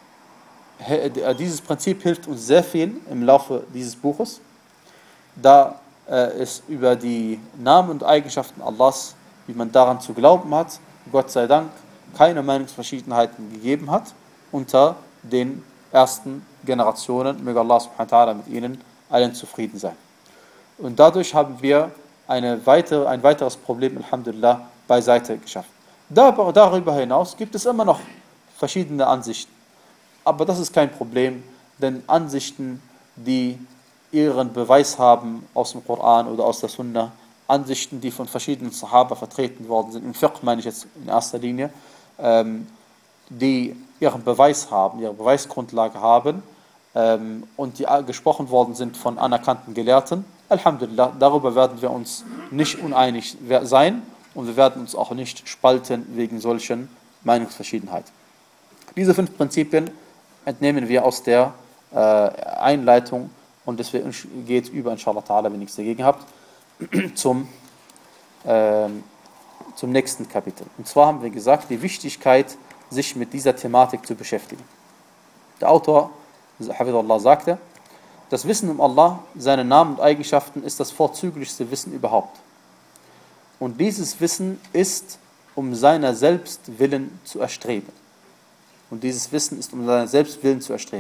dieses Prinzip hilft uns sehr viel im Laufe dieses Buches, da äh, es über die Namen und Eigenschaften Allahs, wie man daran zu glauben hat, Gott sei Dank, keine Meinungsverschiedenheiten gegeben hat unter den ersten Generationen. Möge Allah subhanahu wa ta'ala mit ihnen allen zufrieden sein. Und dadurch haben wir eine weitere, ein weiteres Problem, Alhamdulillah, beiseite geschafft. Darüber hinaus gibt es immer noch verschiedene Ansichten. Aber das ist kein Problem, denn Ansichten, die ihren Beweis haben aus dem Koran oder aus der Sunna, Ansichten, die von verschiedenen Sahaba vertreten worden sind, im Fiqh meine ich jetzt in erster Linie, ähm, die ihren Beweis haben, ihre Beweisgrundlage haben ähm, und die gesprochen worden sind von anerkannten Gelehrten. Alhamdulillah, darüber werden wir uns nicht uneinig sein und wir werden uns auch nicht spalten wegen solchen Meinungsverschiedenheiten. Diese fünf Prinzipien entnehmen wir aus der äh, Einleitung und deswegen geht über, inshallah ta'ala, wenn ihr nichts dagegen habt, zum, äh, zum nächsten Kapitel. Und zwar haben wir gesagt, die Wichtigkeit, sich mit dieser Thematik zu beschäftigen. Der Autor, Hafidullah, sagte, das Wissen um Allah, seine Namen und Eigenschaften ist das vorzüglichste Wissen überhaupt. Und dieses Wissen ist, um seiner selbst willen zu erstreben. Und dieses Wissen ist, um seiner selbst willen zu erstreben.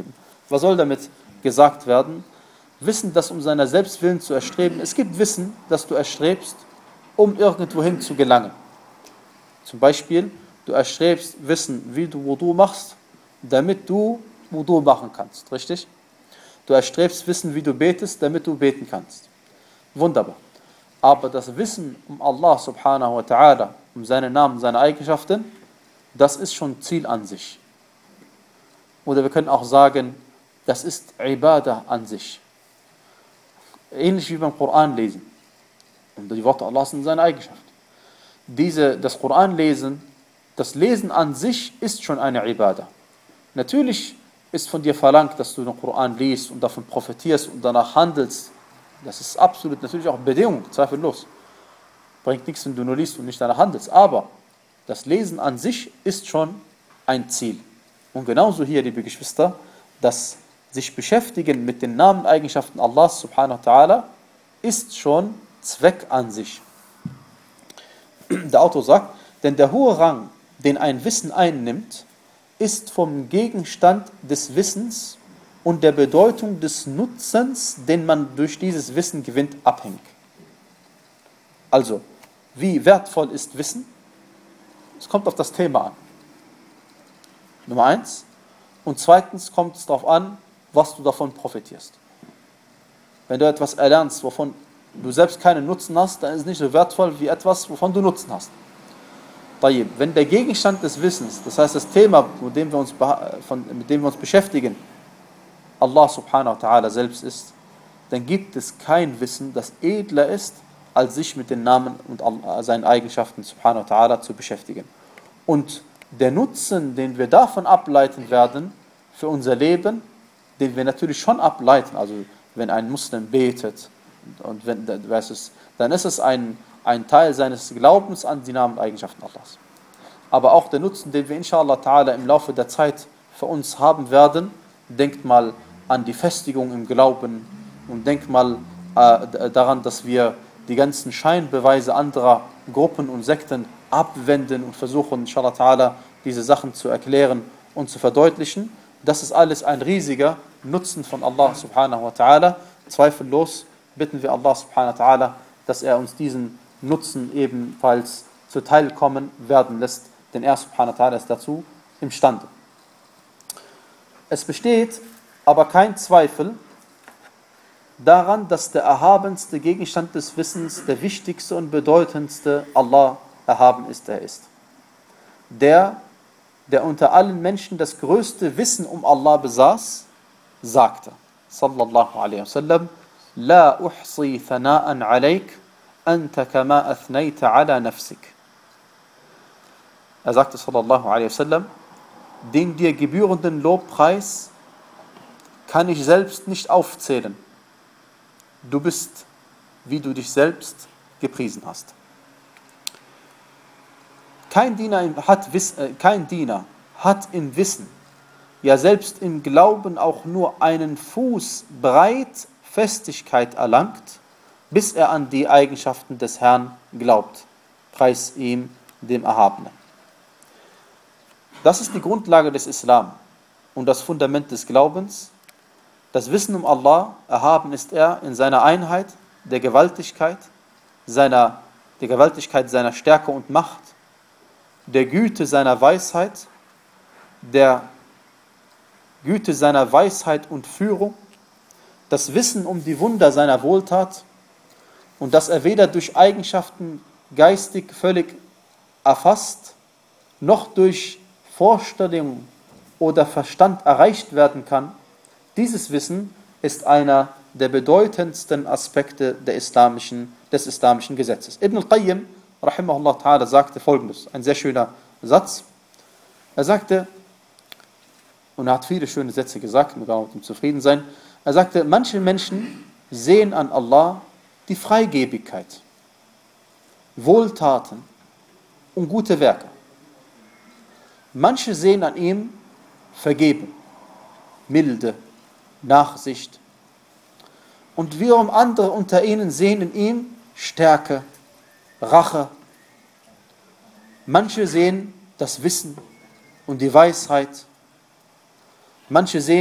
Was soll damit gesagt werden? Wissen, das um seiner selbst willen zu erstreben. Es gibt Wissen, das du erstrebst, um irgendwohin zu gelangen. Zum Beispiel, du erstrebst Wissen, wie du Wudu machst, damit du Wudu machen kannst. Richtig? Du erstrebst Wissen, wie du betest, damit du beten kannst. Wunderbar. Aber das Wissen um Allah subhanahu wa ta'ala, um seine Namen, seine Eigenschaften, das ist schon Ziel an sich. Oder wir können auch sagen, das ist Ibadah an sich. Ähnlich wie beim Koran lesen. Und die Worte Allah sind seine Eigenschaft. Diese, das Koran lesen, das Lesen an sich ist schon eine Ibadah. Natürlich ist von dir verlangt, dass du den Koran liest und davon profitierst und danach handelst. Das ist absolut natürlich auch Bedingung, zweifellos. Bringt nichts, wenn du nur liest und nicht danach handelst. Aber das Lesen an sich ist schon ein Ziel. Und genauso hier, liebe Geschwister, das sich beschäftigen mit den Namen und Eigenschaften Allahs subhanahu wa ta'ala ist schon Zweck an sich. Der Autor sagt, denn der hohe Rang, den ein Wissen einnimmt, ist vom Gegenstand des Wissens und der Bedeutung des Nutzens, den man durch dieses Wissen gewinnt, abhängig. Also, wie wertvoll ist Wissen? Es kommt auf das Thema an. Nummer eins. Und zweitens kommt es darauf an, was du davon profitierst. Wenn du etwas erlernst, wovon du selbst keinen Nutzen hast, dann ist es nicht so wertvoll wie etwas, wovon du Nutzen hast. Wenn der Gegenstand des Wissens, das heißt das Thema, mit dem wir uns, von, mit dem wir uns beschäftigen, Allah subhanahu wa ta'ala selbst ist, dann gibt es kein Wissen, das edler ist, als sich mit den Namen und seinen Eigenschaften subhanahu wa ta'ala zu beschäftigen. Und der Nutzen, den wir davon ableiten werden, für unser Leben, den wir natürlich schon ableiten, also wenn ein Muslim betet, und wenn, dann ist es ein, ein Teil seines Glaubens an die Namen und Eigenschaften Allahs. Aber auch der Nutzen, den wir inshallah ta'ala im Laufe der Zeit für uns haben werden, denkt mal an die Festigung im Glauben und denkt mal äh, daran, dass wir die ganzen Scheinbeweise anderer Gruppen und Sekten abwenden und versuchen, inshallah ta'ala, diese Sachen zu erklären und zu verdeutlichen. Das ist alles ein riesiger Nutzen von Allah subhanahu wa ta'ala. Zweifellos bitten wir Allah subhanahu wa ta'ala, dass er uns diesen Nutzen ebenfalls zuteilkommen werden lässt, denn er subhanahu wa ta'ala ist dazu imstande. Es besteht aber kein Zweifel daran, dass der erhabenste Gegenstand des Wissens, der wichtigste und bedeutendste Allah erhaben ist, er ist. Der, der unter allen Menschen das größte Wissen um Allah besaß, sagte, sallallahu alaihi wasallam, La uhsi thana'an alayk, anta kama athnayta ala nafsik. Er sagte, sallallahu alaihi wasallam, den dir gebührenden Lobpreis kann ich selbst nicht aufzählen. Du bist, wie du dich selbst gepriesen hast. Kein Diener hat, kein Diener hat im Wissen, ja selbst im Glauben auch nur einen Fuß breit Festigkeit erlangt, bis er an die Eigenschaften des Herrn glaubt. Preis ihm, dem Erhabenen. Das ist die Grundlage des Islam und das Fundament des Glaubens. Das Wissen um Allah, erhaben ist er in seiner Einheit, der Gewaltigkeit, seiner, der Gewaltigkeit seiner Stärke und Macht, der Güte seiner Weisheit, der Güte seiner Weisheit und Führung, das Wissen um die Wunder seiner Wohltat und dass er weder durch Eigenschaften geistig völlig erfasst, noch durch Vorstellung oder Verstand erreicht werden kann. Dieses Wissen ist einer der bedeutendsten Aspekte der islamischen, des islamischen Gesetzes. Ibn al-Qayyim, rahimahullah ta'ala, sagte folgendes, ein sehr schöner Satz. Er sagte, und er hat viele schöne Sätze gesagt, wir können mit ihm zufrieden sein, er sagte, manche Menschen sehen an Allah die Freigebigkeit, Wohltaten und gute Werke. Manche sehen an ihm Vergebung, Milde, Nachsicht. Und wiederum andere unter ihnen sehen in ihm Stärke, Rache. Manche sehen das Wissen und die Weisheit. Manche sehen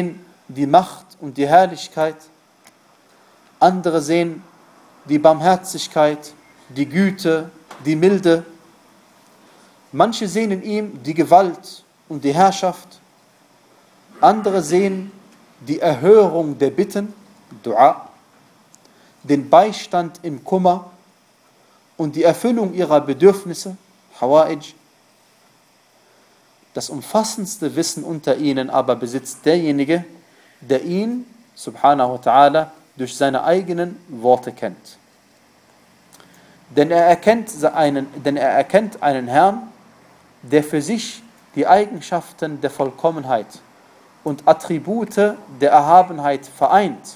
die Macht und die Herrlichkeit. Andere sehen die Barmherzigkeit, die Güte, die Milde. Manche sehen in ihm die Gewalt und die Herrschaft. Andere sehen die Erhörung der Bitten, Dua, den Beistand im Kummer und die Erfüllung ihrer Bedürfnisse, Hawa'ij. Das umfassendste Wissen unter ihnen aber besitzt derjenige, der ihn, subhanahu wa ta'ala, durch seine eigenen Worte kennt. Denn er erkennt einen, denn er erkennt einen Herrn, der für sich die Eigenschaften der Vollkommenheit und Attribute der Erhabenheit vereint,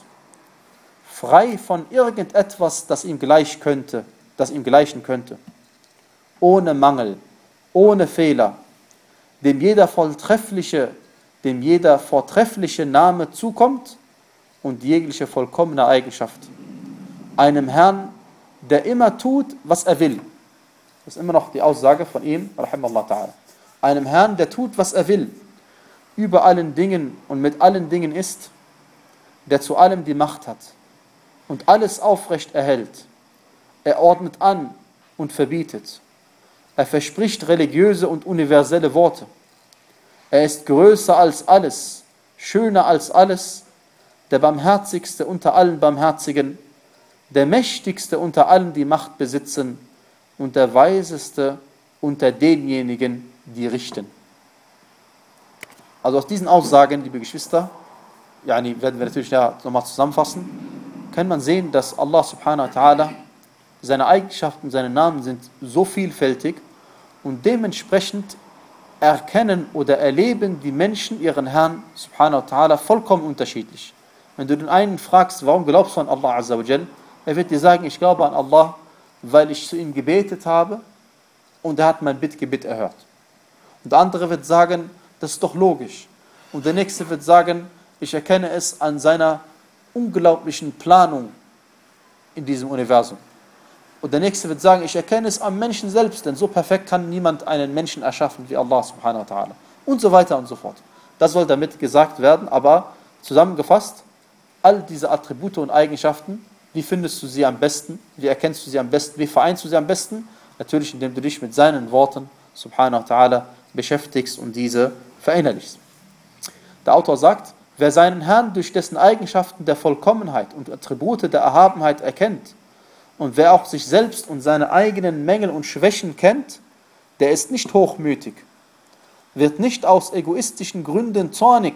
frei von irgendetwas, das ihm gleich könnte, das ihm gleichen könnte, ohne Mangel, ohne Fehler, dem jeder vortreffliche, dem jeder vortreffliche Name zukommt und jegliche vollkommene Eigenschaft. Einem Herrn, der immer tut, was er will. Das ist immer noch die Aussage von ihm, rahimallahu ta'ala. Einem Herrn, der tut, was er will, über allen Dingen und mit allen Dingen ist, der zu allem die Macht hat und alles aufrecht erhält. Er ordnet an und verbietet. Er verspricht religiöse und universelle Worte. Er ist größer als alles, schöner als alles, der Barmherzigste unter allen Barmherzigen, der Mächtigste unter allen, die Macht besitzen, und der Weiseste unter denjenigen, die richten. Also aus diesen Aussagen, liebe Geschwister, yani werden wir natürlich ja nochmal zusammenfassen, kann man sehen, dass Allah subhanahu wa ta'ala, seine Eigenschaften, seine Namen sind so vielfältig und dementsprechend erkennen oder erleben die Menschen ihren Herrn subhanahu wa ta'ala vollkommen unterschiedlich. Wenn du den einen fragst, warum glaubst du an Allah azza wa jal, er wird dir sagen, ich glaube an Allah, weil ich zu ihm gebetet habe und er hat mein Bittgebet erhört. Und der andere wird sagen, das ist doch logisch. Und der nächste wird sagen, ich erkenne es an seiner unglaublichen Planung in diesem Universum. Und der nächste wird sagen, ich erkenne es am Menschen selbst, denn so perfekt kann niemand einen Menschen erschaffen wie Allah subhanahu wa ta'ala. Und so weiter und so fort. Das soll damit gesagt werden, aber zusammengefasst, all diese Attribute und Eigenschaften, wie findest du sie am besten? Wie erkennst du sie am besten? Wie vereinst du sie am besten? Natürlich, indem du dich mit seinen Worten, subhanahu wa ta'ala, beschäftigst und diese verinnerlichst. Der Autor sagt, wer seinen Herrn durch dessen Eigenschaften der Vollkommenheit und Attribute der Erhabenheit erkennt und wer auch sich selbst und seine eigenen Mängel und Schwächen kennt, der ist nicht hochmütig, wird nicht aus egoistischen Gründen zornig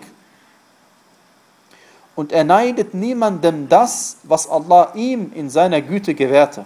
und er neidet niemandem das, was Allah ihm in seiner Güte gewährte.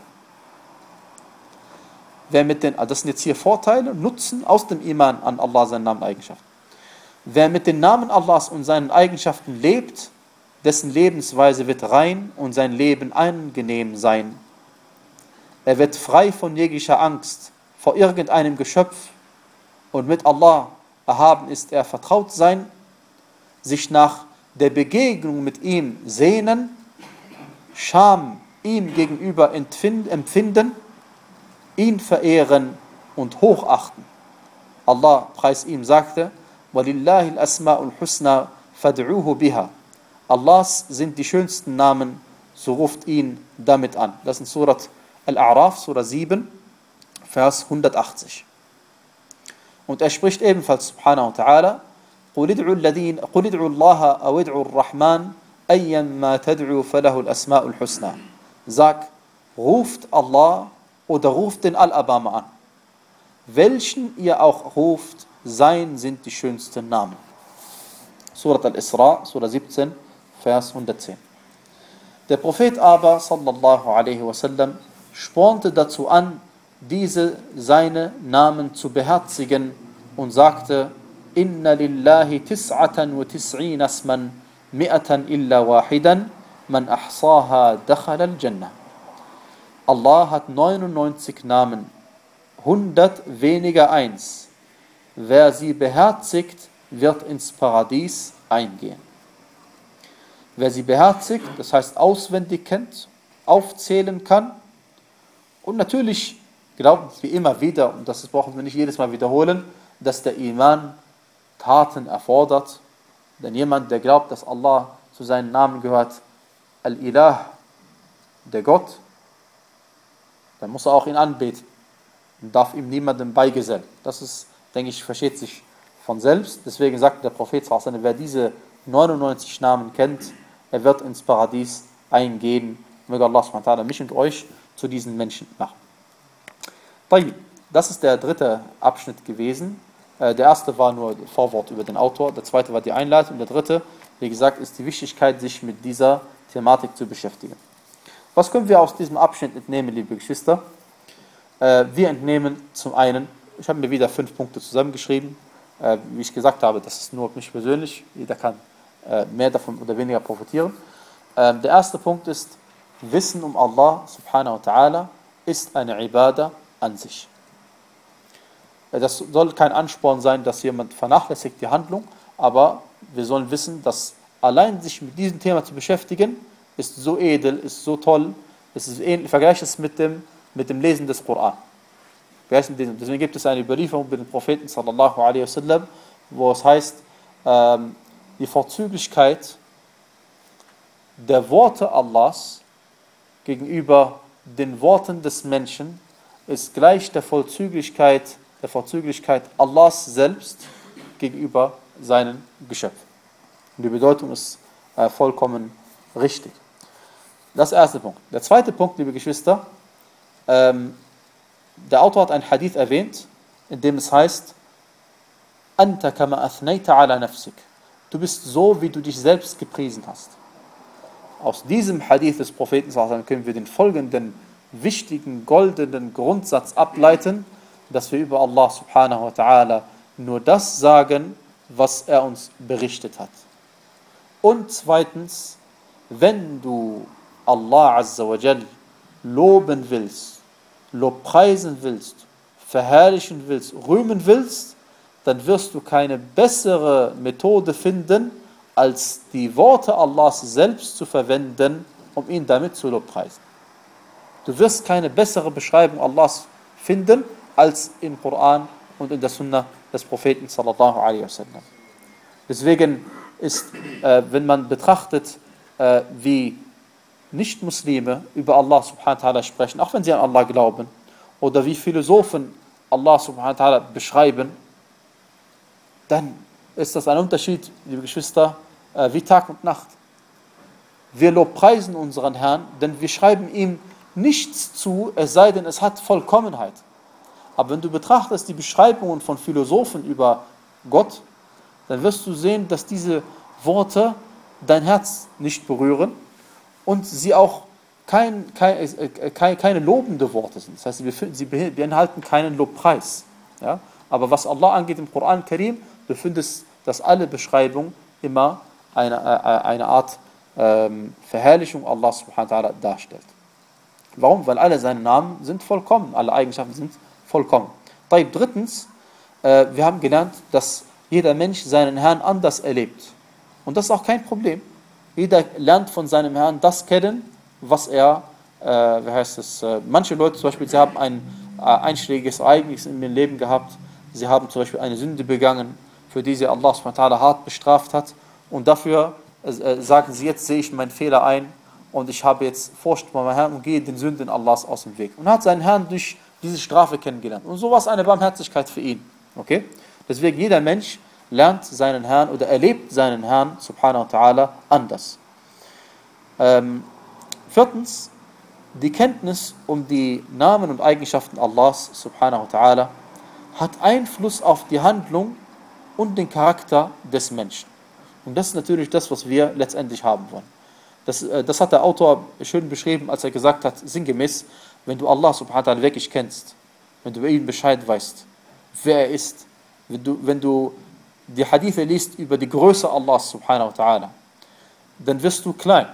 Wer mit den, das sind jetzt hier Vorteile, Nutzen aus dem Iman an Allah, seinen Namen und Eigenschaften. Wer mit den Namen Allahs und seinen Eigenschaften lebt, dessen Lebensweise wird rein und sein Leben angenehm sein. Er wird frei von jeglicher Angst vor irgendeinem Geschöpf und mit Allah erhaben ist er vertraut sein, sich nach der Begegnung mit ihm sehnen, Scham ihm gegenüber empfinden, ihn verehren und hochachten. Allah, preis ihm, sagte, وَلِلَّهِ الْأَسْمَاءُ الْحُسْنَى فَادْعُوهُ بِهَا. Allahs sind die schönsten Namen, so ruft ihn damit an. Das ist in Surat Al-A'raf, Surah sieben, Vers hundertachtzig. Und er spricht ebenfalls, subhanahu wa ta'ala, قُلِ ادْعُوا الَّذِينَ قُلِ ادْعُوا اللَّهَ أَوْ ادْعُوا الرَّحْمَنَ أَيًّمَّا تَدْعُوا فَلَهُ الْأَسْمَاءُ الْحُسْنَى. Sag, ruft Allah oder ruft den Al-Abama an. Welchen ihr auch ruft, sein sind die schönsten Namen. Surat Al-Isra, Surah siebzehn, Vers hundertzehn. Der Prophet aber, sallallahu alaihi wasallam, spornte dazu an, diese seine Namen zu beherzigen und sagte, Inna lillahi tis'atan wa tis'in asman, mi'atan illa wahidan, man ahsaha dakhala al-Jannah. Allah hat neunundneunzig Namen, hundert weniger eins. Wer sie beherzigt, wird ins Paradies eingehen. Wer sie beherzigt, das heißt auswendig kennt, aufzählen kann und natürlich glauben wir immer wieder, und das brauchen wir nicht jedes Mal wiederholen, dass der Iman Taten erfordert Denn jemand, der glaubt, dass Allah zu seinen Namen gehört, Al-Ilah, der Gott, dann muss er auch ihn anbeten und darf ihm niemandem beigesellen. Das ist, denke ich, versteht sich von selbst. Deswegen sagt der Prophet, wer diese neunundneunzig Namen kennt, er wird ins Paradies eingehen. Möge Allah subhanahu wa ta'ala mich und euch zu diesen Menschen machen. Das ist der dritte Abschnitt gewesen. Der erste war nur Vorwort über den Autor, der zweite war die Einleitung, der dritte, wie gesagt, ist die Wichtigkeit, sich mit dieser Thematik zu beschäftigen. Was können wir aus diesem Abschnitt entnehmen, liebe Geschwister? Wir entnehmen zum einen, ich habe mir wieder fünf Punkte zusammengeschrieben, wie ich gesagt habe, das ist nur mich persönlich, jeder kann mehr davon oder weniger profitieren. Der erste Punkt ist, Wissen um Allah subhanahu wa ta'ala ist eine Ibadah an sich. Das soll kein Ansporn sein, dass jemand vernachlässigt die Handlung, aber wir sollen wissen, dass allein sich mit diesem Thema zu beschäftigen, ist so edel, ist so toll, es ist ähnlich, vergleich es mit dem, mit dem Lesen des Koran. Deswegen gibt es eine Überlieferung bei den Propheten sallallahu alaihi wasallam, wo es heißt, ähm, die Vorzüglichkeit der Worte Allahs gegenüber den Worten des Menschen ist gleich der Vorzüglichkeit, der Vorzüglichkeit Allahs selbst gegenüber seinen Geschöpfen. Und die Bedeutung ist äh, vollkommen richtig. Das ist der erste Punkt. Der zweite Punkt, liebe Geschwister, ähm, der Autor hat einen Hadith erwähnt, in dem es heißt, Anta kama athnayta ala nafsik. Du bist so, wie du dich selbst gepriesen hast. Aus diesem Hadith des Propheten können wir den folgenden wichtigen, goldenen Grundsatz ableiten, dass wir über Allah subhanahu wa ta'ala nur das sagen, was er uns berichtet hat. Und zweitens, wenn du Allah azza wa jal loben willst, lobpreisen willst, verherrlichen willst, rühmen willst, dann wirst du keine bessere Methode finden, als die Worte Allahs selbst zu verwenden, um ihn damit zu lobpreisen. Du wirst keine bessere Beschreibung Allahs finden, als im Koran und in der Sunna des Propheten sallallahu alaihi wasallam. Deswegen ist, äh, wenn man betrachtet, äh, wie Nicht-Muslime über Allah subhanahu wa ta'ala sprechen, auch wenn sie an Allah glauben, oder wie Philosophen Allah subhanahu wa ta'ala beschreiben, dann ist das ein Unterschied, liebe Geschwister, äh, wie Tag und Nacht. Wir lobpreisen unseren Herrn, denn wir schreiben ihm nichts zu, es sei denn, es hat Vollkommenheit. Aber wenn du betrachtest die Beschreibungen von Philosophen über Gott, dann wirst du sehen, dass diese Worte dein Herz nicht berühren und sie auch kein, kein, äh, kein, keine lobende Worte sind. Das heißt, sie, sie beinhalten keinen Lobpreis. Ja? Aber was Allah angeht im Koran Karim, du findest, dass alle Beschreibungen immer eine, äh, eine Art ähm, Verherrlichung Allah subhanahu wa ta'ala darstellt. Warum? Weil alle seine Namen sind vollkommen, alle Eigenschaften sind vollkommen. Drittens, äh, wir haben gelernt, dass jeder Mensch seinen Herrn anders erlebt. Und das ist auch kein Problem. Jeder lernt von seinem Herrn das kennen, was er, äh, wie heißt es, äh, manche Leute zum Beispiel, sie haben ein äh, einschlägiges Ereignis in ihrem Leben gehabt, sie haben zum Beispiel eine Sünde begangen, für die sie Allah subhanahu wa ta'ala hart bestraft hat, und dafür äh, sagen sie, jetzt sehe ich meinen Fehler ein und ich habe jetzt Furcht vor meinem Herrn und gehe den Sünden Allahs aus dem Weg. Und hat seinen Herrn durch diese Strafe kennengelernt. Und so war es eine Barmherzigkeit für ihn. Okay? Deswegen jeder Mensch lernt seinen Herrn oder erlebt seinen Herrn subhanahu wa ta'ala anders. Ähm, viertens, die Kenntnis um die Namen und Eigenschaften Allahs subhanahu wa ta'ala hat Einfluss auf die Handlung und den Charakter des Menschen. Und das ist natürlich das, was wir letztendlich haben wollen. Das, das hat der Autor schön beschrieben, als er gesagt hat, sinngemäß, wenn du Allah subhanahu wa ta'ala wirklich kennst, wenn du über ihn Bescheid weißt, wer er ist, wenn du, wenn du die Hadithe liest über die Größe Allahs subhanahu wa ta'ala, dann wirst du klein.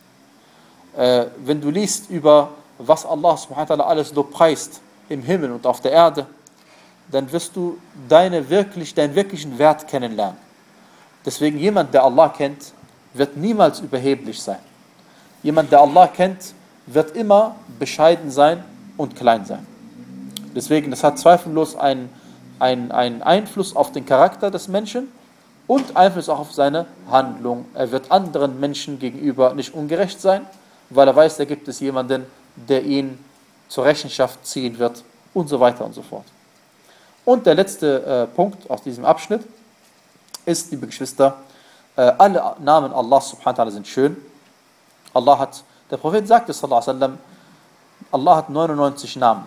Äh, wenn du liest über was Allah subhanahu wa ta'ala alles lobpreist im Himmel und auf der Erde, dann wirst du deine wirklich, deinen wirklichen Wert kennenlernen. Deswegen jemand, der Allah kennt, wird niemals überheblich sein. Jemand, der Allah kennt, wird immer bescheiden sein und klein sein. Deswegen, das hat zweifellos einen, einen, einen Einfluss auf den Charakter des Menschen und Einfluss auch auf seine Handlung. Er wird anderen Menschen gegenüber nicht ungerecht sein, weil er weiß, da gibt es jemanden, der ihn zur Rechenschaft ziehen wird und so weiter und so fort. Und der letzte äh, Punkt aus diesem Abschnitt ist, liebe Geschwister, äh, alle Namen Allahs subhanahu wa ta'ala sind schön. Allah hat, der Prophet sagte, sallallahu alaihi wasallam, Allah hat neunundneunzig Namen.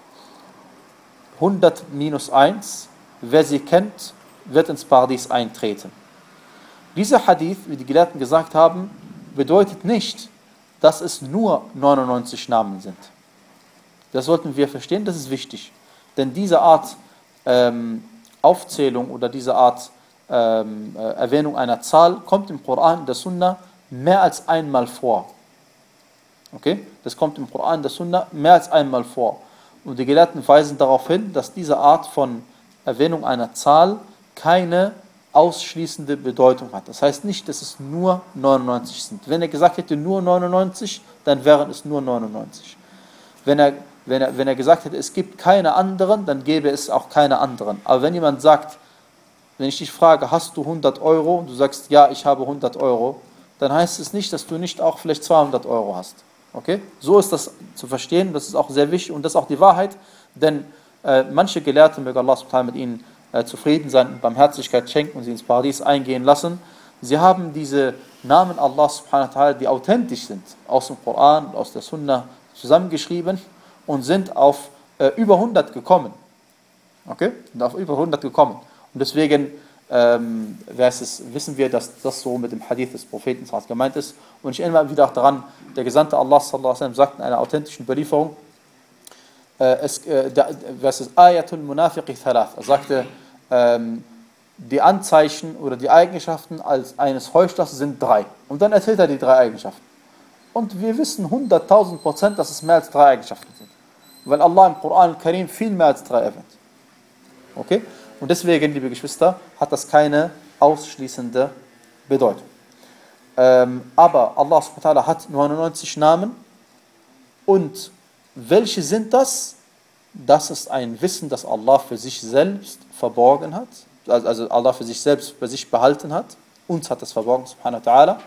hundert minus eins, wer sie kennt, wird ins Paradies eintreten. Dieser Hadith, wie die Gelehrten gesagt haben, bedeutet nicht, dass es nur neunundneunzig Namen sind. Das sollten wir verstehen, das ist wichtig. Denn diese Art ähm, Aufzählung oder diese Art ähm, äh, Erwähnung einer Zahl kommt im Koran, in der Sunna mehr als einmal vor. Okay? Das kommt im Koran, in der Sunna mehr als einmal vor. Und die Gelehrten weisen darauf hin, dass diese Art von Erwähnung einer Zahl keine ausschließende Bedeutung hat. Das heißt nicht, dass es nur neunundneunzig sind. Wenn er gesagt hätte nur neunundneunzig, dann wären es nur neunundneunzig. Wenn er, wenn er, wenn er gesagt hätte, es gibt keine anderen, dann gäbe es auch keine anderen. Aber wenn jemand sagt, wenn ich dich frage, hast du hundert Euro und du sagst, ja, ich habe hundert Euro, dann heißt es nicht, dass du nicht auch vielleicht zweihundert Euro hast. Okay? So ist das zu verstehen, das ist auch sehr wichtig und das ist auch die Wahrheit, denn äh, manche Gelehrte, möge Allah subhanahu mit ihnen äh, zufrieden sein und Barmherzigkeit schenken und sie ins Paradies eingehen lassen, sie haben diese Namen Allah subhanahu wa ta'ala, die authentisch sind, aus dem Koran und aus der Sunna zusammengeschrieben und sind auf äh, über hundert gekommen. Okay? Und auf über hundert gekommen. Und deswegen ähm, es, wissen wir, dass das so mit dem Hadith des Propheten gemeint ist. Und ich erinnere wieder auch daran, der Gesandte Allah sallallahu alaihi wasallam sagt in einer authentischen Überlieferung, äh, es, äh, der, was ist Ayatul Munafiqi Thalath. Er sagte, ähm, die Anzeichen oder die Eigenschaften als eines Heuchlers sind drei. Und dann erzählt er die drei Eigenschaften. Und wir wissen hunderttausend Prozent, dass es mehr als drei Eigenschaften sind. Weil Allah im Koran Karim viel mehr als drei erwähnt. Okay? Und deswegen, liebe Geschwister, hat das keine ausschließende Bedeutung. Ähm, aber Allah subhanahu wa ta'ala hat neunundneunzig Namen. Und welche sind das? Das ist ein Wissen, das Allah für sich selbst verborgen hat. Also Allah für sich selbst bei sich behalten hat. Uns hat das verborgen, subhanahu wa ta'ala.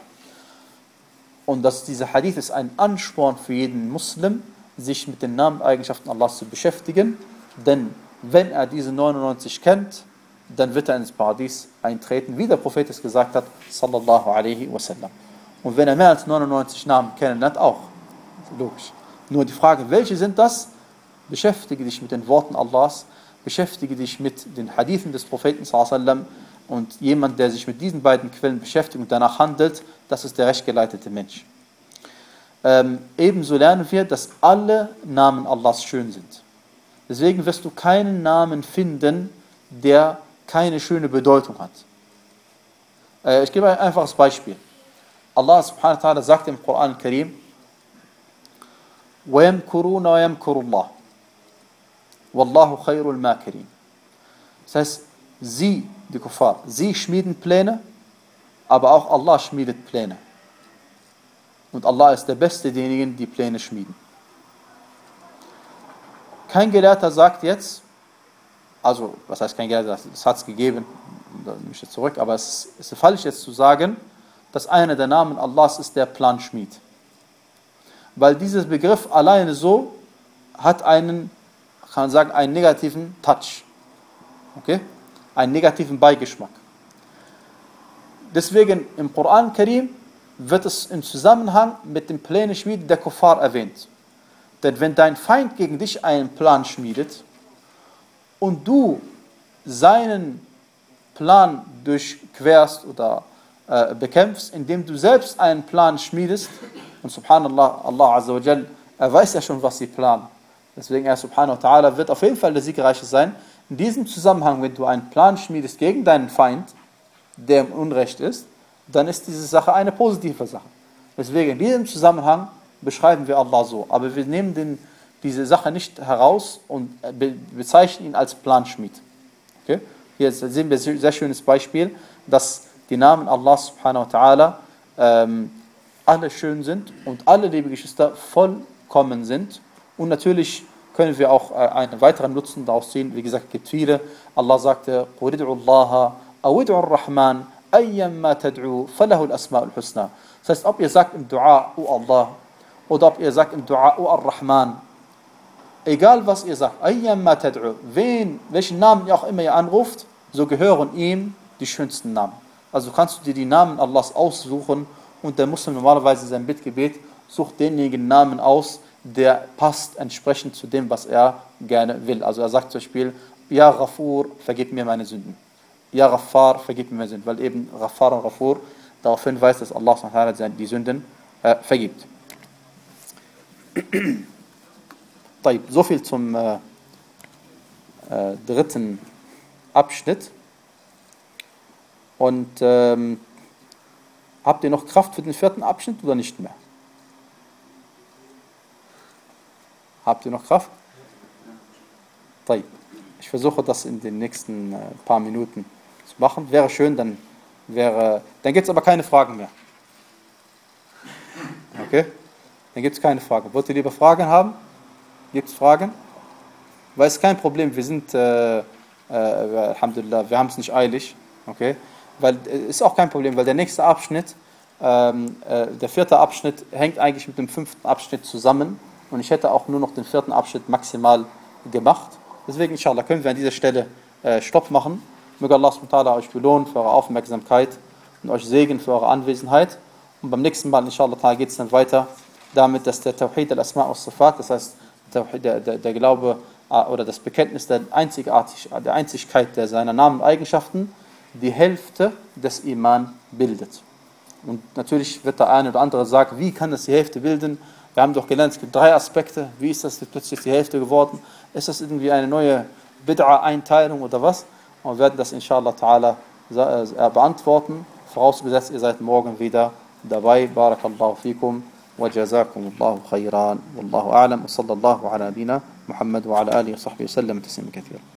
Und dass dieser Hadith ist ein Ansporn für jeden Muslim, sich mit den Namen und Eigenschaften Allahs zu beschäftigen. Denn wenn er diese neunundneunzig kennt, dann wird er ins Paradies eintreten, wie der Prophet es gesagt hat, sallallahu alaihi wasallam. Und wenn er mehr als neunundneunzig Namen kennenlernt, auch. Logisch. Nur die Frage, welche sind das? Beschäftige dich mit den Worten Allahs, beschäftige dich mit den Hadithen des Propheten sallallahu alaihi wasallam. Und jemand, der sich mit diesen beiden Quellen beschäftigt und danach handelt, das ist der rechtgeleitete Mensch. Ähm, ebenso lernen wir, dass alle Namen Allahs schön sind. Deswegen wirst du keinen Namen finden, der keine schöne Bedeutung hat. Äh, ich gebe ein einfaches Beispiel. Allah subhanahu wa ta'ala sagt im Koran Karim, وَيَمْكُرُونَ وَيَمْكُرُ اللَّهُ وَاللَّهُ خَيْرُ الْمَاكِرِينَ. Das heißt, sie, die Kuffar, sie schmieden Pläne, aber auch Allah schmiedet Pläne. Und Allah ist der Beste derjenigen, die Pläne schmieden. Kein Gelehrter sagt jetzt, also, was heißt kein Gelehrter, das hat es gegeben, da nehme ich jetzt zurück, aber es ist falsch jetzt zu sagen, dass einer der Namen Allahs ist der Planschmied. Weil dieser Begriff alleine so hat einen, kann man sagen, einen negativen Touch. Okay? Einen negativen Beigeschmack. Deswegen im Koran Karim wird es im Zusammenhang mit dem Pläne-Schmieden der Kuffar erwähnt. Denn wenn dein Feind gegen dich einen Plan schmiedet und du seinen Plan durchquerst oder äh, bekämpfst, indem du selbst einen Plan schmiedest, und subhanallah, Allah Azza wa Jal, er weiß ja schon, was sie planen. Deswegen, er subhanahu wa ta'ala wird auf jeden Fall der Siegreiche sein. In diesem Zusammenhang, wenn du einen Plan schmiedest gegen deinen Feind, der im Unrecht ist, dann ist diese Sache eine positive Sache. Deswegen, in diesem Zusammenhang beschreiben wir Allah so. Aber wir nehmen den, diese Sache nicht heraus und be bezeichnen ihn als Planschmied. Okay? Hier sehen wir ein sehr schönes Beispiel, dass die Namen Allah subhanahu wa ta'ala ähm, alle schön sind und alle, liebe Geschwister, vollkommen sind. Und natürlich können wir auch äh, einen weiteren Nutzen daraus sehen. Wie gesagt, es gibt viele. Allah sagte, قُرِدْعُ اللَّهَ أو ادعوا الرحمن أيما تدعوا فله الأسماء الحسنى. Das heißt, ob ihr sagt im Dua, O Allah, oder ob ihr sagt im Dua, O Ar-Rahman, egal was ihr sagt, ayyamma tad'u, wen, welchen Namen ihr auch immer ihr anruft, so gehören ihm die schönsten Namen. Also kannst du dir die Namen Allahs aussuchen und der Muslim normalerweise in seinem Bittgebet sucht denjenigen Namen aus, der passt entsprechend zu dem, was er gerne will. Also er sagt zum Beispiel, Ja Ghafur, vergib mir meine Sünden. Ja Ghaffar, vergib mir meine Sünden. Weil eben Ghaffar und Ghafur darauf hinweist, dass Allah subhanahu wa ta'ala die Sünden äh, vergibt. So viel zum äh, äh, dritten Abschnitt. Und ähm, habt ihr noch Kraft für den vierten Abschnitt oder nicht mehr? Habt ihr noch Kraft? Ich versuche das in den nächsten äh, paar Minuten zu machen. Wäre schön, dann wäre, dann gibt es aber keine Fragen mehr. Okay? Dann gibt es keine Fragen. Wollt ihr lieber Fragen haben? Gibt es Fragen? Weil es kein Problem, wir sind, äh, äh, Alhamdulillah, wir haben es nicht eilig. Okay? Weil es äh, ist auch kein Problem, weil der nächste Abschnitt, ähm, äh, der vierte Abschnitt hängt eigentlich mit dem fünften Abschnitt zusammen und ich hätte auch nur noch den vierten Abschnitt maximal gemacht. Deswegen, inshallah, können wir an dieser Stelle äh, Stopp machen. Möge Allah subhanahu wa ta'ala euch belohnen für eure Aufmerksamkeit und euch segnen für eure Anwesenheit. Und beim nächsten Mal, inshallah, geht es dann weiter damit, dass der Tawhid al-Asma' was-Sifat, das heißt der, der, der Glaube oder das Bekenntnis der, Einzigartig, der Einzigkeit der seiner Namen und Eigenschaften, die Hälfte des Iman bildet. Und natürlich wird der eine oder andere sagen, wie kann das die Hälfte bilden? Wir haben doch gelernt, es gibt drei Aspekte. Wie ist das plötzlich die Hälfte geworden? Ist das irgendwie eine neue Bid'a-Einteilung oder was? Und wir werden das inshallah ta'ala beantworten. Vorausgesetzt, ihr seid morgen wieder dabei. Barakallahu fikum wa jazakumullahu khairan. Wallahu a'lam. Wa sallallahu ala nabina Muhammad wa ala alihi wa sahbihi wa sallam tasliman kathira.